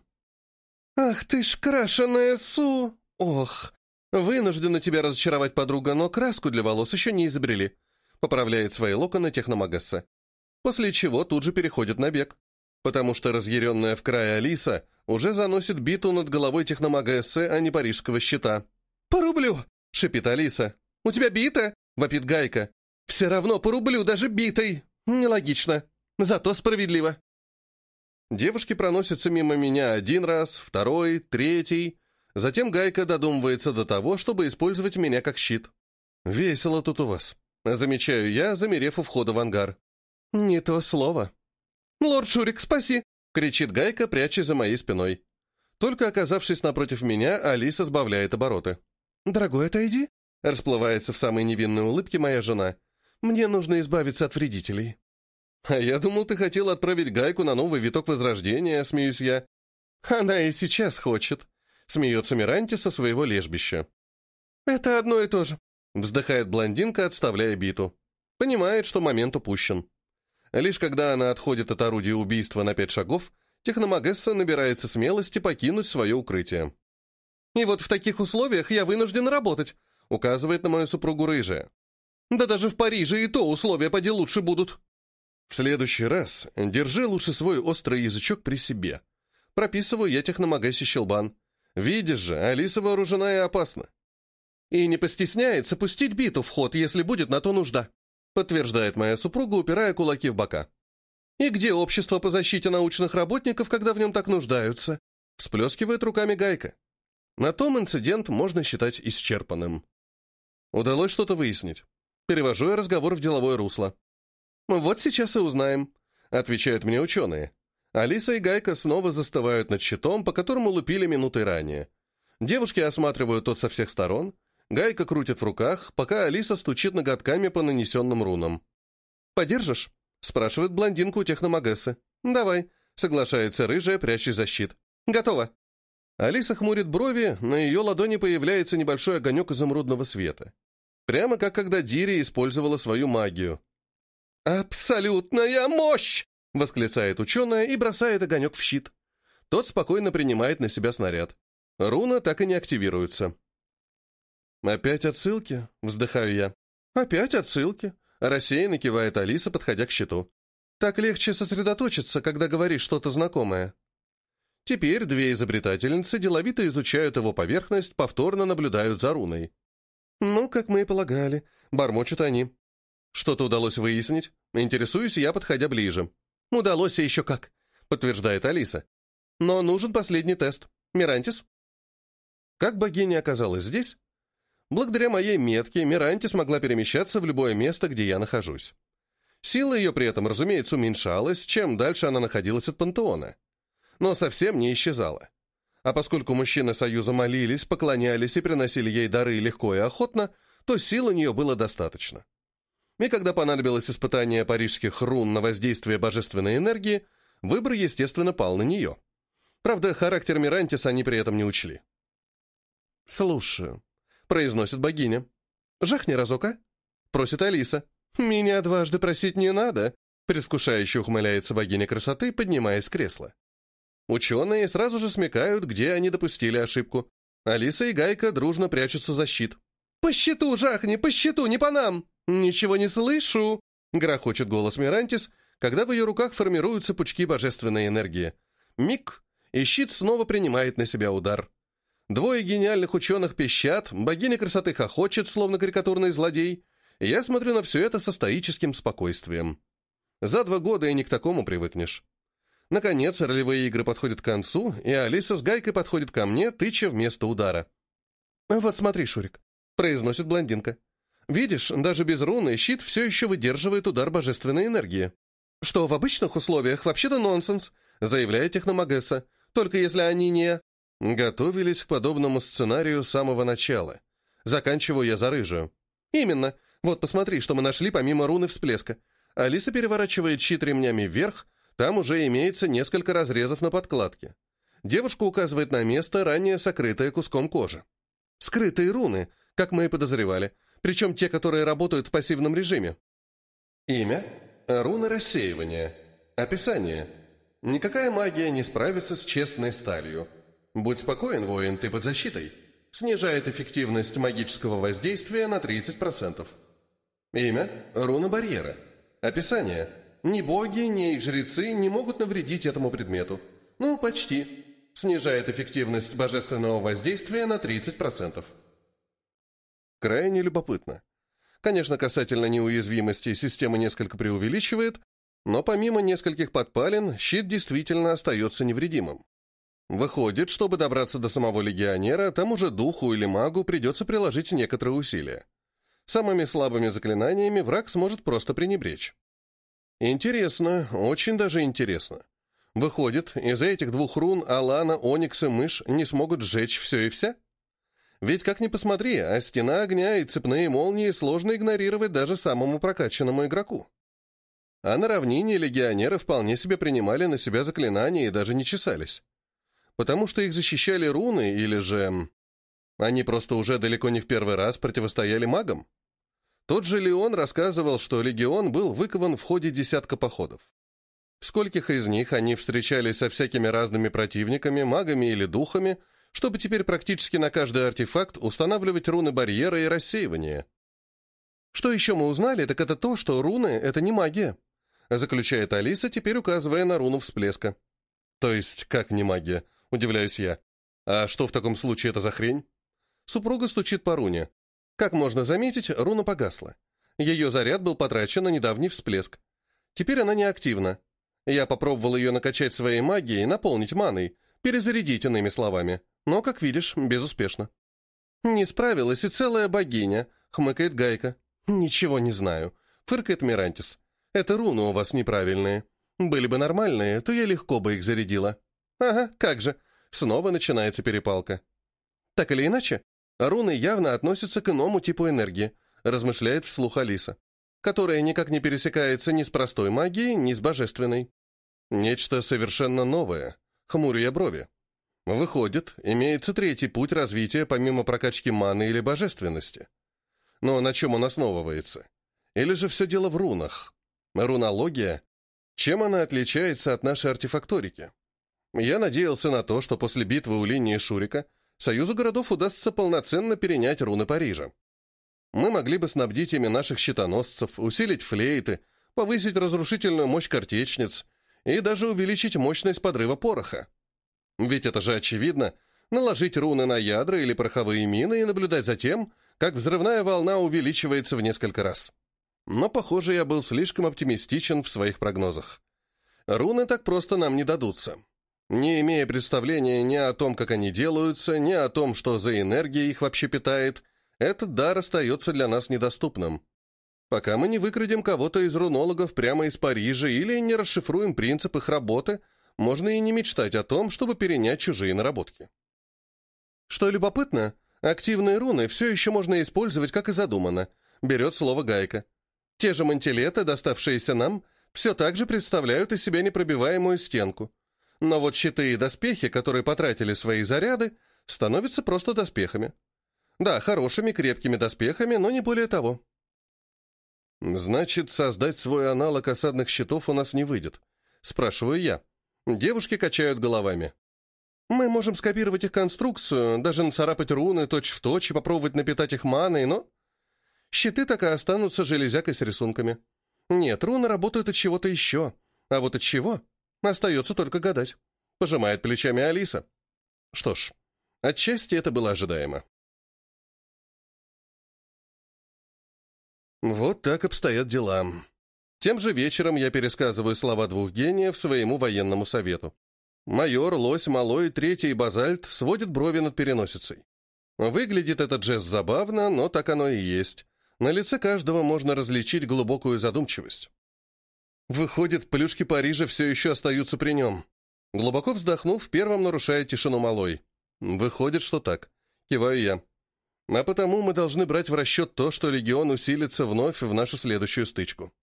Speaker 1: «Ах ты ж крашеная Су! Ох, вынуждена тебя разочаровать, подруга, но краску для волос еще не изобрели», поправляет свои локоны техномагесса. После чего тут же переходит на бег. Потому что разъяренная в край Алиса уже заносит биту над головой техномагессы, а не парижского щита. «Порублю!» — шипит Алиса. «У тебя бита?» — вопит Гайка. «Все равно порублю даже битой!» Нелогично. Зато справедливо. Девушки проносятся мимо меня один раз, второй, третий. Затем Гайка додумывается до того, чтобы использовать меня как щит. «Весело тут у вас», — замечаю я, замерев у входа в ангар. «Не то слово». «Лорд Шурик, спаси!» — кричит Гайка, прячась за моей спиной. Только оказавшись напротив меня, Алиса сбавляет обороты. «Дорогой, отойди!» — расплывается в самой невинной улыбке моя жена. «Мне нужно избавиться от вредителей». «А я думал, ты хотел отправить Гайку на новый виток возрождения», — смеюсь я. «Она и сейчас хочет», — смеется Миранти со своего лежбища. «Это одно и то же», — вздыхает блондинка, отставляя биту. Понимает, что момент упущен. Лишь когда она отходит от орудия убийства на 5 шагов, техномагесса набирается смелости покинуть свое укрытие. «И вот в таких условиях я вынужден работать», — указывает на мою супругу рыжая. «Да даже в Париже и то условия поди лучше будут». «В следующий раз держи лучше свой острый язычок при себе». Прописываю я техномагессе щелбан. Видишь же, Алиса вооружена и опасна. «И не постесняется пустить биту в ход, если будет на то нужда», подтверждает моя супруга, упирая кулаки в бока. «И где общество по защите научных работников, когда в нем так нуждаются?» Всплескивает руками Гайка. На том инцидент можно считать исчерпанным. Удалось что-то выяснить. Перевожу я разговор в деловое русло. «Вот сейчас и узнаем», — отвечают мне ученые. Алиса и Гайка снова застывают над щитом, по которому лупили минутой ранее. Девушки осматривают тот со всех сторон. Гайка крутит в руках, пока Алиса стучит ноготками по нанесенным рунам. «Подержишь?» — спрашивает блондинку у техномагессы. «Давай», — соглашается рыжая, прячась за щит. «Готово». Алиса хмурит брови, на ее ладони появляется небольшой огонек изумрудного света. Прямо как когда Дири использовала свою магию. «Абсолютная мощь!» — восклицает ученая и бросает огонек в щит. Тот спокойно принимает на себя снаряд. Руна так и не активируется. «Опять отсылки?» — вздыхаю я. «Опять отсылки?» — рассеянно кивает Алиса, подходя к щиту. «Так легче сосредоточиться, когда говоришь что-то знакомое». Теперь две изобретательницы деловито изучают его поверхность, повторно наблюдают за руной. «Ну, как мы и полагали», — бормочут они. «Что-то удалось выяснить?» Интересуюсь я, подходя ближе. «Удалось и еще как», — подтверждает Алиса. «Но нужен последний тест. Мирантис?» Как богиня оказалась здесь? Благодаря моей метке Миранти смогла перемещаться в любое место, где я нахожусь. Сила ее при этом, разумеется, уменьшалась, чем дальше она находилась от пантеона. Но совсем не исчезала. А поскольку мужчины Союза молились, поклонялись и приносили ей дары легко и охотно, то сил у нее было достаточно. И когда понадобилось испытание парижских рун на воздействие божественной энергии, выбор, естественно, пал на нее. Правда, характер Мирантис они при этом не учли. «Слушаю», — произносит богиня. «Жахни разок, а?» — просит Алиса. «Меня дважды просить не надо», — предвкушающе ухмыляется богиня красоты, поднимаясь с кресла. Ученые сразу же смекают, где они допустили ошибку. Алиса и Гайка дружно прячутся за щит. «По щиту, жахни, по щиту, не по нам!» «Ничего не слышу!» — грохочет голос Мирантис, когда в ее руках формируются пучки божественной энергии. Миг, и щит снова принимает на себя удар. Двое гениальных ученых пищат, богиня красоты хохочет, словно карикатурный злодей. И я смотрю на все это со стоическим спокойствием. За 2 года и не к такому привыкнешь. Наконец, ролевые игры подходят к концу, и Алиса с Гайкой подходит ко мне, тыча вместо удара. «Вот смотри, Шурик», — произносит блондинка. «Видишь, даже без руны щит все еще выдерживает удар божественной энергии. Что в обычных условиях вообще-то нонсенс», — заявляет техномагесса, «только если они не...» Готовились к подобному сценарию с самого начала. Заканчиваю я за рыжую. «Именно», Вот, посмотри, что мы нашли помимо руны всплеска. Алиса переворачивает щит ремнями вверх, там уже имеется несколько разрезов на подкладке. Девушка указывает на место, ранее сокрытое куском кожи. Скрытые руны, как мы и подозревали, причем те, которые работают в пассивном режиме. Имя. Руны рассеивания. Описание. Никакая магия не справится с честной сталью. Будь спокоен, воин, ты под защитой. Снижает эффективность магического воздействия на 30%. Имя. Руна барьера. Описание. Ни боги, ни их жрецы не могут навредить этому предмету. Ну, почти. Снижает эффективность божественного воздействия на 30%. Крайне любопытно. Конечно, касательно неуязвимости система несколько преувеличивает, но помимо нескольких подпалин, щит действительно остается невредимым. Выходит, чтобы добраться до самого легионера, тому же духу или магу придется приложить некоторые усилия. Самыми слабыми заклинаниями враг сможет просто пренебречь. Интересно, очень даже интересно. Выходит, из-за этих двух рун Алана, Оникс и Мышь не смогут сжечь все и вся? Ведь, как ни посмотри, а стена огня и цепные молнии сложно игнорировать даже самому прокачанному игроку. А на равнине легионеры вполне себе принимали на себя заклинания и даже не чесались. Потому что их защищали руны, или же... Они просто уже далеко не в первый раз противостояли магам. Тот же Леон рассказывал, что легион был выкован в ходе десятка походов. В скольких из них они встречались со всякими разными противниками, магами или духами, чтобы теперь практически на каждый артефакт устанавливать руны барьера и рассеивания. Что еще мы узнали, так это то, что руны — это не магия, заключает Алиса, теперь указывая на руну всплеска. То есть, как не магия, удивляюсь я. А что в таком случае это за хрень? Супруга стучит по руне. Как можно заметить, руна погасла. Ее заряд был потрачен на недавний всплеск. Теперь она неактивна. Я попробовал ее накачать своей магией, наполнить маной, перезарядить, иными словами. Но, как видишь, безуспешно. «Не справилась и целая богиня», — хмыкает Гайка. «Ничего не знаю», — фыркает Мирантис. «Это руны у вас неправильные. Были бы нормальные, то я легко бы их зарядила». «Ага, как же». Снова начинается перепалка. «Так или иначе, руны явно относятся к иному типу энергии», — размышляет вслух Алиса, которая никак не пересекается ни с простой магией, ни с божественной. Нечто совершенно новое. Хмурю я брови. Выходит, имеется третий путь развития помимо прокачки маны или божественности. Но на чем он основывается? Или же все дело в рунах? Рунология? Чем она отличается от нашей артефакторики? Я надеялся на то, что после битвы у линии Шурика Союзу городов удастся полноценно перенять руны Парижа. Мы могли бы снабдить ими наших щитоносцев, усилить флейты, повысить разрушительную мощь картечниц и даже увеличить мощность подрыва пороха. Ведь это же очевидно, наложить руны на ядра или пороховые мины и наблюдать за тем, как взрывная волна увеличивается в несколько раз. Но, похоже, я был слишком оптимистичен в своих прогнозах. Руны так просто нам не дадутся. Не имея представления ни о том, как они делаются, ни о том, что за энергия их вообще питает, этот дар остается для нас недоступным. Пока мы не выкрадем кого-то из рунологов прямо из Парижа или не расшифруем принцип их работы, можно и не мечтать о том, чтобы перенять чужие наработки. Что любопытно, активные руны все еще можно использовать, как и задумано, берет слово Гайка. Те же мантилеты, доставшиеся нам, все так же представляют из себя непробиваемую стенку. Но вот щиты и доспехи, которые потратили свои заряды, становятся просто доспехами. Да, хорошими, крепкими доспехами, но не более того. Значит, создать свой аналог осадных щитов у нас не выйдет. Спрашиваю я. Девушки качают головами. Мы можем скопировать их конструкцию, даже нацарапать руны точь-в-точь и попробовать напитать их маной, но... Щиты так и останутся железякой с рисунками. Нет, руны работают от чего-то еще. А вот от чего? Остается только гадать. Пожимает плечами Алиса. Что ж, отчасти это было ожидаемо. Вот так обстоят дела. Тем же вечером я пересказываю слова двух гениев своему военному совету. Майор, Лось, Малой, Третий и Базальт сводят брови над переносицей. Выглядит этот жест забавно, но так оно и есть. На лице каждого можно различить глубокую задумчивость. Выходит, плюшки Парижа все еще остаются при нем. Глубоко вздохнув, первым нарушает тишину Малой. Выходит, что так. Киваю я. А потому мы должны брать в расчет то, что легион усилится вновь в нашу следующую стычку.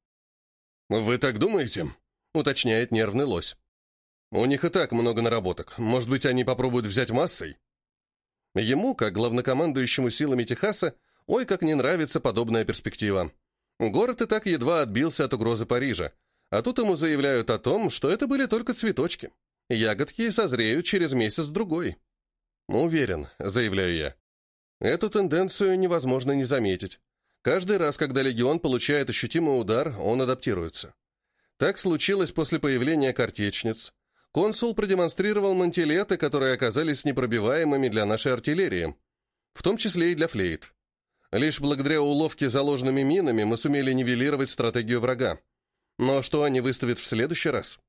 Speaker 1: «Вы так думаете?» — уточняет нервный лось. «У них и так много наработок. Может быть, они попробуют взять массой?» Ему, как главнокомандующему силами Техаса, ой, как не нравится подобная перспектива. Город и так едва отбился от угрозы Парижа, а тут ему заявляют о том, что это были только цветочки. Ягодки созреют через месяц-другой. «Уверен», — заявляю я. Эту тенденцию невозможно не заметить. Каждый раз, когда легион получает ощутимый удар, он адаптируется. Так случилось после появления картечниц. Консул продемонстрировал мантилеты, которые оказались непробиваемыми для нашей артиллерии, в том числе и для флейт. Лишь благодаря уловке заложенными минами мы сумели нивелировать стратегию врага. Но что они выставят в следующий раз?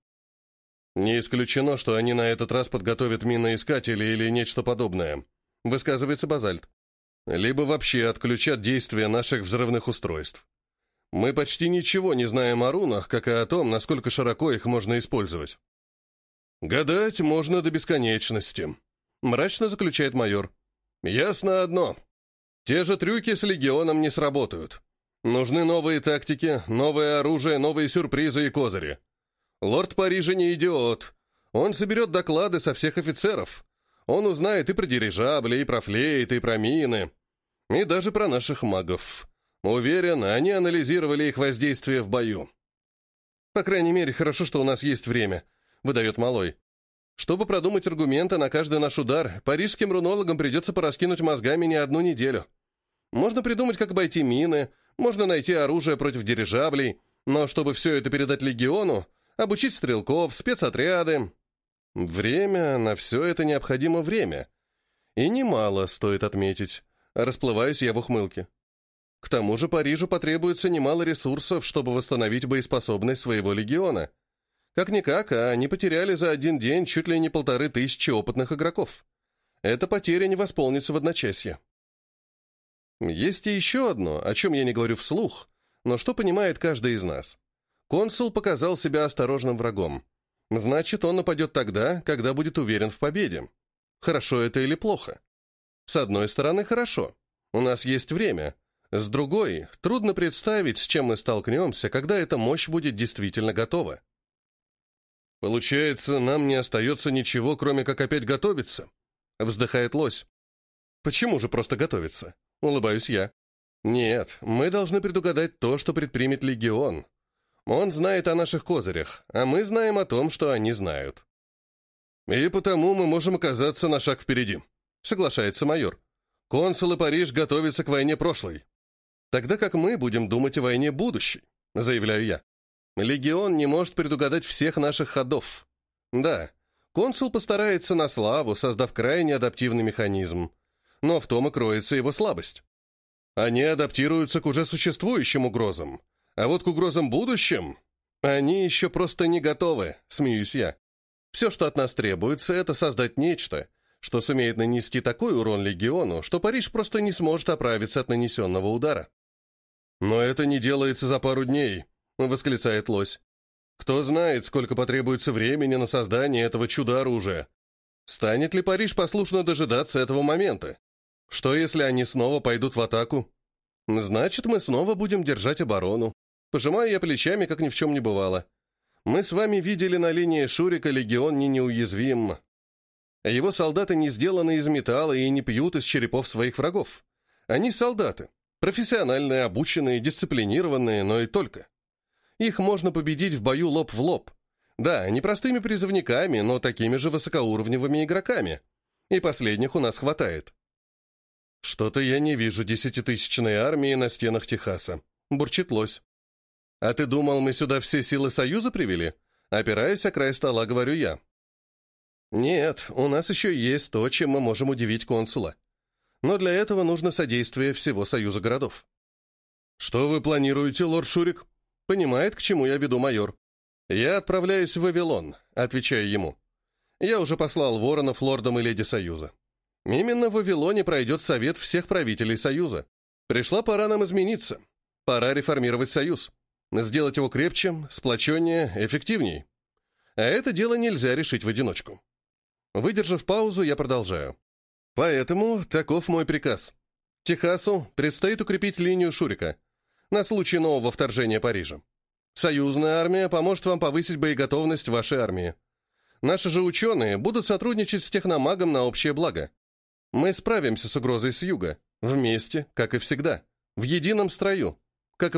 Speaker 1: Не исключено, что они на этот раз подготовят миноискатели или нечто подобное, высказывается Базальт. Либо вообще отключат действие наших взрывных устройств. Мы почти ничего не знаем о рунах, как и о том, насколько широко их можно использовать. «Гадать можно до бесконечности», — мрачно заключает майор. «Ясно одно. Те же трюки с легионом не сработают. Нужны новые тактики, новое оружие, новые сюрпризы и козыри. Лорд Парижа не идиот. Он соберет доклады со всех офицеров. Он узнает и про дирижабли, и про флейты, и про мины, и даже про наших магов. Уверен, они анализировали их воздействие в бою. По крайней мере, хорошо, что у нас есть время», — выдает Малой. «Чтобы продумать аргументы на каждый наш удар, парижским рунологам придется пораскинуть мозгами не одну неделю. Можно придумать, как обойти мины, можно найти оружие против дирижаблей, но чтобы все это передать легиону, обучить стрелков, спецотряды... Время, на все это необходимо время. И немало, стоит отметить. Расплываюсь я в ухмылке. К тому же Парижу потребуется немало ресурсов, чтобы восстановить боеспособность своего легиона. Как-никак, а они потеряли за один день чуть ли не 1500 опытных игроков. Эта потеря не восполнится в одночасье. Есть и еще одно, о чем я не говорю вслух, но что понимает каждый из нас. Консул показал себя осторожным врагом. Значит, он нападет тогда, когда будет уверен в победе. Хорошо это или плохо? С одной стороны, хорошо. У нас есть время. С другой, трудно представить, с чем мы столкнемся, когда эта мощь будет действительно готова. «Получается, нам не остается ничего, кроме как опять готовиться?» — вздыхает лось. «Почему же просто готовиться?» — улыбаюсь я. «Нет, мы должны предугадать то, что предпримет легион. Он знает о наших козырях, а мы знаем о том, что они знают. И потому мы можем оказаться на шаг впереди», — соглашается майор. «Консул и Париж готовятся к войне прошлой. Тогда как мы будем думать о войне будущей», — заявляю я. «Легион не может предугадать всех наших ходов. Да, консул постарается на славу, создав крайне адаптивный механизм. Но в том и кроется его слабость. Они адаптируются к уже существующим угрозам. А вот к угрозам будущим они еще просто не готовы», — смеюсь я. «Все, что от нас требуется, это создать нечто, что сумеет нанести такой урон легиону, что Париж просто не сможет оправиться от нанесенного удара». «Но это не делается за пару дней», — восклицает лось. «Кто знает, сколько потребуется времени на создание этого чудо-оружия? Станет ли Париж послушно дожидаться этого момента? Что, если они снова пойдут в атаку? Значит, мы снова будем держать оборону». Пожимаю я плечами, как ни в чем не бывало. Мы с вами видели на линии Шурика легион не неуязвим. Его солдаты не сделаны из металла и не пьют из черепов своих врагов. Они солдаты. Профессиональные, обученные, дисциплинированные, но и только. Их можно победить в бою лоб в лоб. Да, не простыми призывниками, но такими же высокоуровневыми игроками. И последних у нас хватает. «Что-то я не вижу 10-тысячной армии на стенах Техаса», — бурчит лось. «А ты думал, мы сюда все силы Союза привели?» Опираясь о край стола, говорю я. «Нет, у нас еще есть то, чем мы можем удивить консула. Но для этого нужно содействие всего Союза городов». «Что вы планируете, лорд Шурик?» Понимает, к чему я веду майор. «Я отправляюсь в Вавилон», — отвечаю ему. «Я уже послал воронов лордам и леди Союза. Именно в Вавилоне пройдет совет всех правителей Союза. Пришла пора нам измениться. Пора реформировать Союз. Сделать его крепче, сплоченнее, эффективней. А это дело нельзя решить в одиночку». Выдержав паузу, я продолжаю. «Поэтому таков мой приказ. Техасу предстоит укрепить линию Шурика на случай нового вторжения Парижа. Союзная армия поможет вам повысить боеготовность вашей армии. Наши же ученые будут сотрудничать с техномагом на общее благо. Мы справимся с угрозой с юга, вместе, как и всегда, в едином строю.